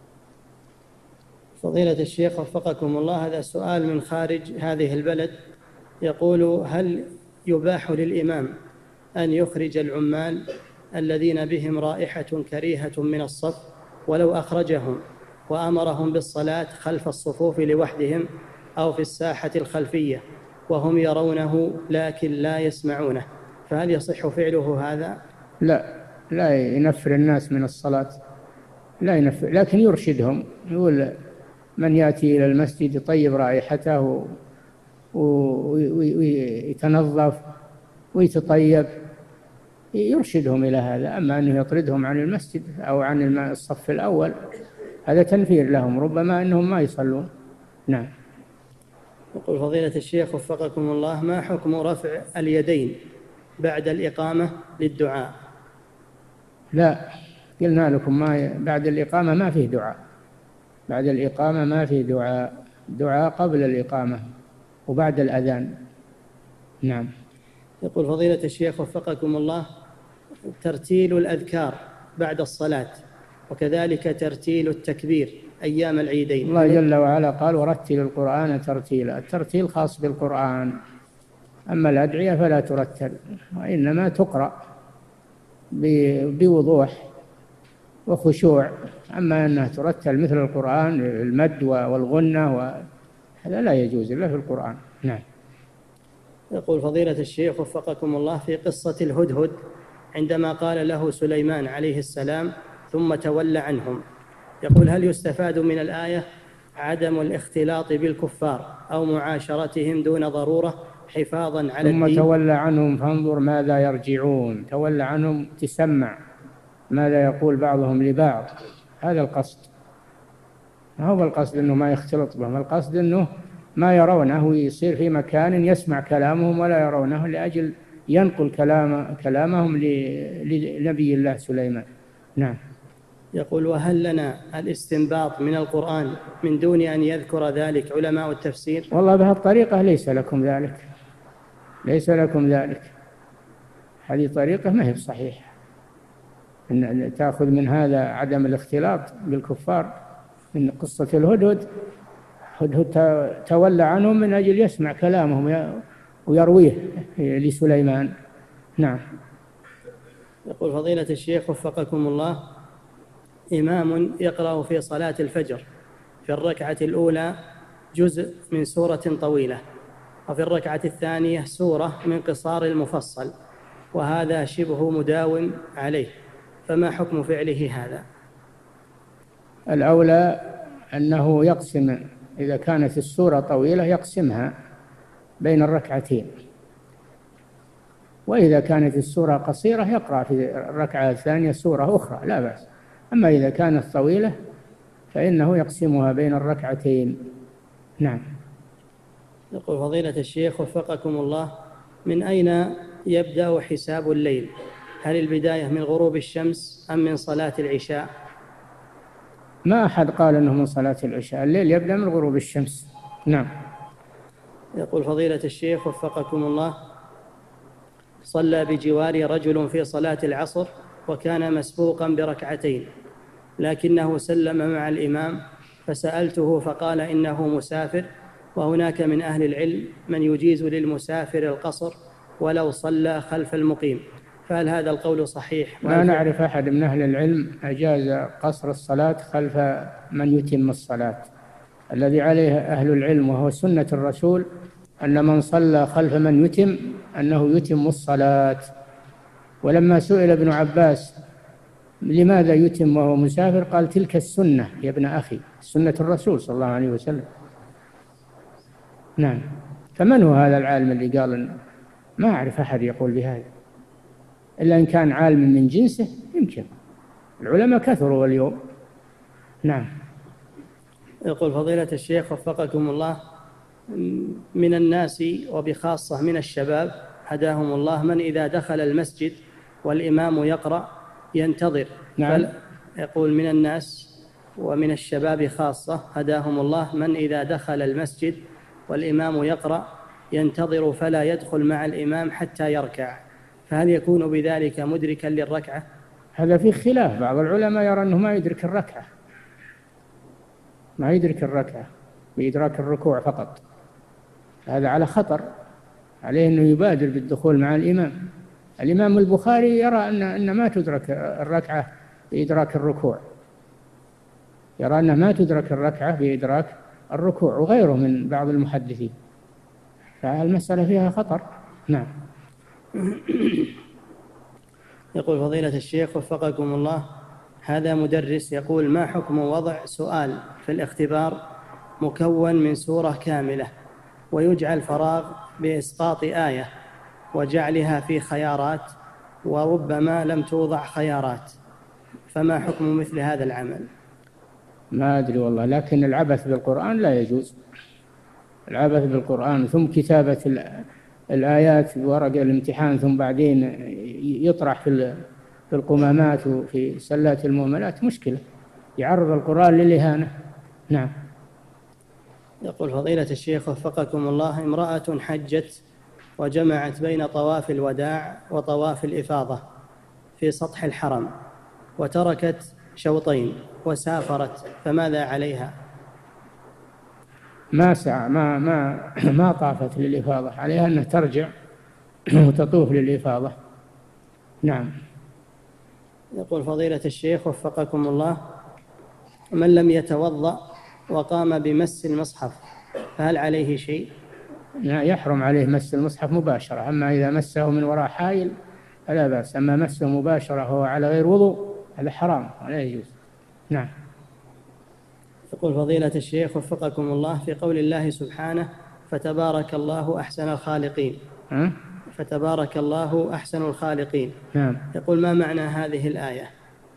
فضيلة الشيخ وفقكم الله، هذا سؤال من خارج هذه البلد، يقول هل يباح للإمام أن يخرج العمال الذين بهم رائحة كريهة من الصف ولو أخرجهم وأمرهم بالصلاة خلف الصفوف لوحدهم أو في الساحة الخلفية وهم يرونه لكن لا يسمعونه، فهل يصح فعله هذا؟ لا، لا ينفر الناس من الصلاة، لا ينفر، لكن يرشدهم، يقول من يأتي إلى المسجد يطيب رائحته ويتنظف ويتطيب، يرشدهم إلى هذا. أما أنه يطردهم عن المسجد أو عن الصف الأول هذا تنفير لهم، ربما أنهم ما يصلون. نعم. يقول فضيلة الشيخ وفقكم الله: ما حكم رفع اليدين بعد الإقامة للدعاء؟ لا، قلنا لكم ما بعد الإقامة ما فيه دعاء، بعد الإقامة ما فيه دعاء، دعاء قبل الإقامة وبعد الأذان. نعم. يقول فضيلة الشيخ وفقكم الله: ترتيل الأذكار بعد الصلاة وكذلك ترتيل التكبير أيام العيدين. الله جل وعلا قال: ورتل القرآن ترتيلا. الترتيل خاص بالقرآن، أما الأدعية فلا ترتل، وإنما تقرأ بوضوح وخشوع. أما أنها ترتل مثل القرآن المد والغنة هذا لا يجوز إلا في القرآن. نعم. يقول فضيلة الشيخ وفقكم الله: في قصة الهدهد عندما قال له سليمان عليه السلام ثم تولى عنهم، يقول: هل يستفاد من الآية عدم الاختلاط بالكفار أو معاشرتهم دون ضرورة حفاظا على ثم الدين؟ ثم تولى عنهم فانظر ماذا يرجعون. تولى عنهم تسمع ماذا يقول بعضهم لبعض، هذا القصد. ما هو القصد أنه ما يختلط بهم، القصد أنه ما يرونه يصير في مكان يسمع كلامهم ولا يرونه، لأجل ينقل كلام كلامهم لنبي الله سليمان. نعم. يقول: وهل لنا الاستنباط من القرآن من دون أن يذكر ذلك علماء التفسير؟ والله بهالطريقة ليس لكم ذلك، ليس لكم ذلك، هذه طريقة ما هي بصحيحة، أن تأخذ من هذا عدم الاختلاط بالكفار. من قصة الهدهد، هدهد تولى عنهم من أجل يسمع كلامهم ويرويه لسليمان. نعم. يقول فضيلة الشيخ وفقكم الله: إمام يقرأ في صلاة الفجر في الركعة الأولى جزء من سورة طويلة، وفي الركعة الثانية سورة من قصار المفصل، وهذا شبه مداوم عليه، فما حكم فعله هذا؟ الأولى أنه يقسم، إذا كانت السورة طويلة يقسمها بين الركعتين، وإذا كانت السورة قصيرة يقرأ في الركعة الثانية سورة أخرى لا بأس. أما إذا كانت طويلة فإنه يقسمها بين الركعتين. نعم. يقول فضيلة الشيخ وفقكم الله: من أين يبدأ حساب الليل؟ هل البداية من غروب الشمس أم من صلاة العشاء؟ ما أحد قال أنه من صلاة العشاء، الليل يبدأ من غروب الشمس. نعم. يقول فضيلة الشيخ وفقكم الله: صلى بجواري رجل في صلاة العصر وكان مسبوقا بركعتين، لكنه سلم مع الإمام، فسألته فقال إنه مسافر، وهناك من أهل العلم من يجيز للمسافر القصر ولو صلى خلف المقيم، فهل هذا القول صحيح؟ لا نعرف أحد من أهل العلم أجاز قصر الصلاة خلف من يتم الصلاة. الذي عليه أهل العلم وهو سنة الرسول أن من صلى خلف من يتم أنه يتم الصلاة. ولما سئل ابن عباس لماذا يتم وهو مسافر قال: تلك السنة يا ابن أخي، سنة الرسول صلى الله عليه وسلم. نعم. فمن هو هذا العالم اللي قال إن ما أعرف أحد يقول بهذا إلا إن كان عالم من جنسه، يمكن العلماء كثروا اليوم. نعم. يقول فضيلة الشيخ وفقكم الله: من الناس وبخاصة من الشباب هداهم الله من إذا دخل المسجد والإمام يقرأ ينتظر. نعم. يقول من الناس ومن الشباب خاصة هداهم الله من إذا دخل المسجد والإمام يقرأ ينتظر فلا يدخل مع الإمام حتى يركع، فهل يكون بذلك مدركا للركعة؟ هذا فيه خلاف، بعض العلماء يرى أنه ما يدرك الركعة، ما يدرك الركعة بإدراك الركوع فقط، هذا على خطر، عليه أنه يبادر بالدخول مع الإمام. الإمام البخاري يرى أن أن ما تدرك الركعة بإدراك الركوع، يرى أن ما تدرك الركعة بإدراك الركوع، وغيره من بعض المحدثين، فالمسألة فيها خطر. نعم. يقول فضيلة الشيخ وفقكم الله: هذا مدرس يقول: ما حكم وضع سؤال في الاختبار مكون من سورة كاملة ويجعل فراغ بإسقاط آية وجعلها في خيارات وربما لم توضع خيارات، فما حكم مثل هذا العمل؟ ما أدري والله، لكن العبث بالقرآن لا يجوز. العبث بالقرآن ثم كتابة الآيات بورق الامتحان ثم بعدين يطرح في في القمامات وفي سلات المهملات مشكلة، يعرض القرآن للإهانة. نعم. يقول فضيلة الشيخ وفقكم الله: امرأة حجت وجمعت بين طواف الوداع وطواف الإفاضة في سطح الحرم وتركت شوطين وسافرت، فماذا عليها؟ ما سعى ما ما ما طافت للإفاضة، عليها أنها ترجع وتطوف للإفاضة. نعم. يقول فضيلة الشيخ وفقكم الله: من لم يتوضأ وقام بمس المصحف فهل عليه شيء؟ يحرم عليه مس المصحف مباشرة، أما إذا مسه من وراء حائل فلا بأس، أما مسه مباشرة وهو على غير وضوء هذا حرام ولا يجوز. نعم. يقول فضيلة الشيخ وفقكم الله: في قول الله سبحانه فتبارك الله أحسن الخالقين، أه؟ فتبارك الله أحسن الخالقين، نعم. يقول ما معنى هذه الآية؟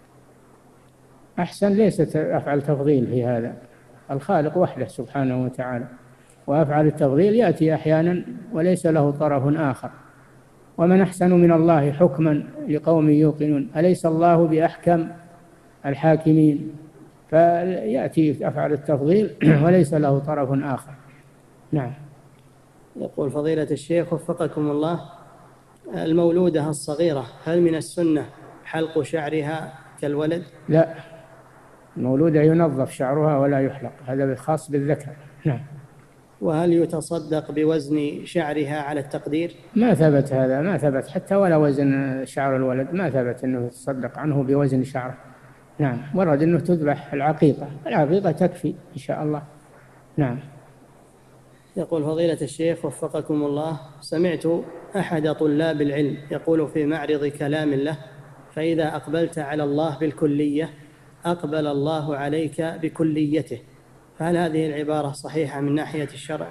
أحسن ليست أفعل تفضيل في هذا، الخالق وحده سبحانه وتعالى، وأفعل التفضيل يأتي أحيانا وليس له طرف آخر. ومن أحسن من الله حكما لقوم يوقنون، أليس الله بأحكم الحاكمين؟ فيأتي أفعل التفضيل وليس له طرف آخر. نعم. يقول فضيلة الشيخ وفقكم الله: المولودة الصغيرة هل من السنة حلق شعرها كالولد؟ لا، المولودة ينظف شعرها ولا يحلق، هذا خاص بالذكر. نعم. وهل يتصدق بوزن شعرها على التقدير؟ ما ثبت هذا، ما ثبت حتى ولا وزن شعر الولد، ما ثبت أنه يتصدق عنه بوزن شعره. نعم. ورد أنه تذبح العقيقة، العقيقة تكفي إن شاء الله. نعم. يقول فضيلة الشيخ وفقكم الله: سمعت أحد طلاب العلم يقول في معرض كلام له: فإذا أقبلت على الله بالكلية أقبل الله عليك بكليته، فهل هذه العبارة صحيحة من ناحية الشرع؟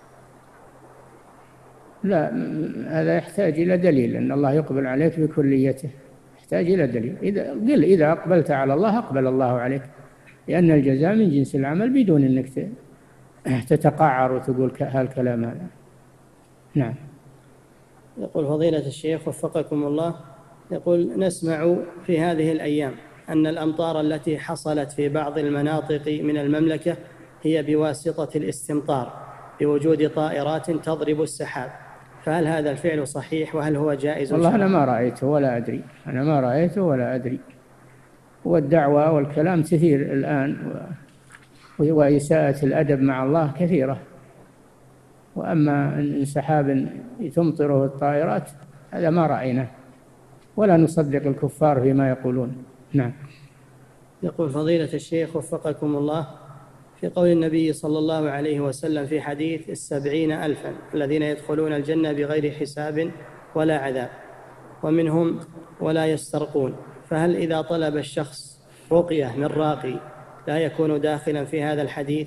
لا، هذا يحتاج إلى دليل أن الله يقبل عليك بكليته، يحتاج إلى دليل. إذا قل إذا أقبلت على الله أقبل الله عليك، لأن الجزاء من جنس العمل، بدون أنك تتقعر وتقول هالكلام هذا. نعم. يقول فضيلة الشيخ وفقكم الله: يقول نسمع في هذه الأيام أن الأمطار التي حصلت في بعض المناطق من المملكة هي بواسطة الاستمطار بوجود طائرات تضرب السحاب، فهل هذا الفعل صحيح وهل هو جائز؟ والله أنا ما رأيته ولا أدري، أنا ما رأيته ولا أدري. والدعوة والكلام كثير الآن، وإساءة الأدب مع الله كثيرة. وأما إن سحاب تمطره الطائرات هذا ما رأيناه، ولا نصدق الكفار فيما يقولون. نعم. يقول فضيلة الشيخ وفقكم الله: في قول النبي صلى الله عليه وسلم في حديث السبعين ألفا الذين يدخلون الجنة بغير حساب ولا عذاب، ومنهم ولا يسترقون، فهل إذا طلب الشخص رقية من راقي لا يكون داخلا في هذا الحديث؟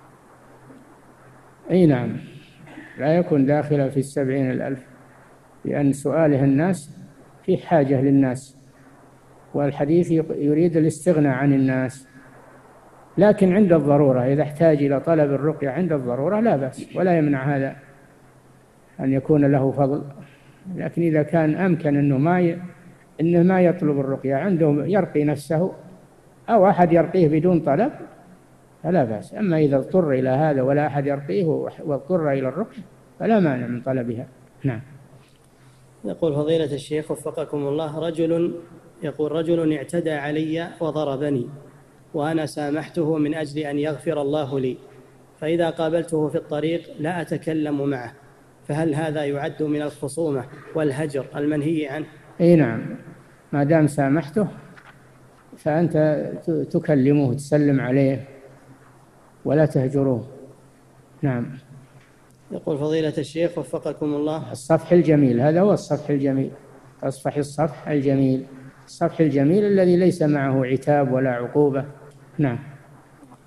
أي نعم، لا يكون داخلا في السبعين الألف، لأن سؤاله الناس في حاجة للناس، والحديث يريد الاستغناء عن الناس. لكن عند الضرورة إذا احتاج إلى طلب الرقية عند الضرورة لا بأس، ولا يمنع هذا أن يكون له فضل. لكن إذا كان أمكن أنه ما ي... إنه ما يطلب الرقية، عنده يرقي نفسه أو أحد يرقيه بدون طلب فلا بأس. أما إذا اضطر إلى هذا ولا أحد يرقيه واضطر إلى الرقية فلا مانع من طلبها. نعم. يقول فضيلة الشيخ وفقكم الله: رجل يقول رجل اعتدى علي وضربني وأنا سامحته من أجل أن يغفر الله لي، فإذا قابلته في الطريق لا أتكلم معه، فهل هذا يعد من الخصومة والهجر المنهي عنه؟ أي نعم، ما دام سامحته فأنت تكلمه وتسلم عليه ولا تهجروه. نعم. يقول فضيلة الشيخ وفقكم الله: الصفح الجميل، هذا هو الصفح الجميل، تصفح الصفح الجميل، الصفح الجميل الذي ليس معه عتاب ولا عقوبة. نعم.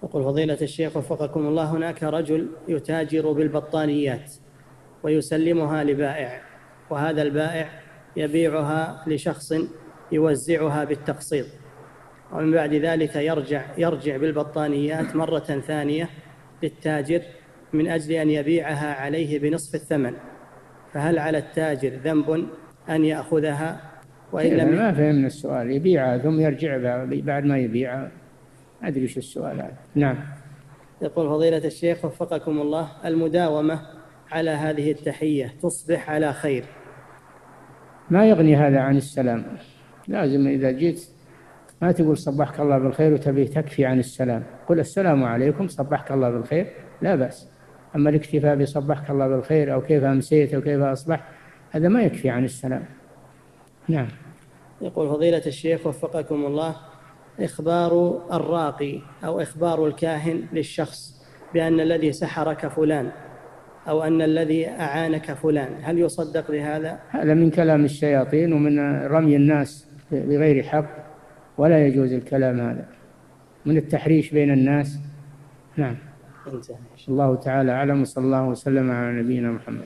يقول فضيلة الشيخ وفقكم الله، هناك رجل يتاجر بالبطانيات ويسلمها لبائع، وهذا البائع يبيعها لشخص يوزعها بالتقسيط، ومن بعد ذلك يرجع يرجع بالبطانيات مرة ثانية للتاجر من أجل أن يبيعها عليه بنصف الثمن، فهل على التاجر ذنب أن يأخذها؟ وإن لم ما فهمنا السؤال. يبيعها ثم يرجع بعد ما يبيعها، أدري وش السؤال هذا. نعم. يقول فضيلة الشيخ وفقكم الله، المداومة على هذه التحية تصبح على خير. ما يغني هذا عن السلام، لازم إذا جيت ما تقول صبحك الله بالخير وتبي تكفي عن السلام، قل السلام عليكم صبحك الله بالخير لا بأس. أما الاكتفاء بصبحك الله بالخير أو كيف أمسيت أو كيف أصبح، هذا ما يكفي عن السلام. نعم. يقول فضيلة الشيخ وفقكم الله، إخبار الراقي أو إخبار الكاهن للشخص بأن الذي سحرك فلان أو أن الذي أعانك فلان، هل يصدق بهذا؟ هذا من كلام الشياطين ومن رمي الناس بغير حق، ولا يجوز الكلام هذا، من التحريش بين الناس. نعم. الله تعالى أعلم، وصلى الله وسلم على نبينا محمد.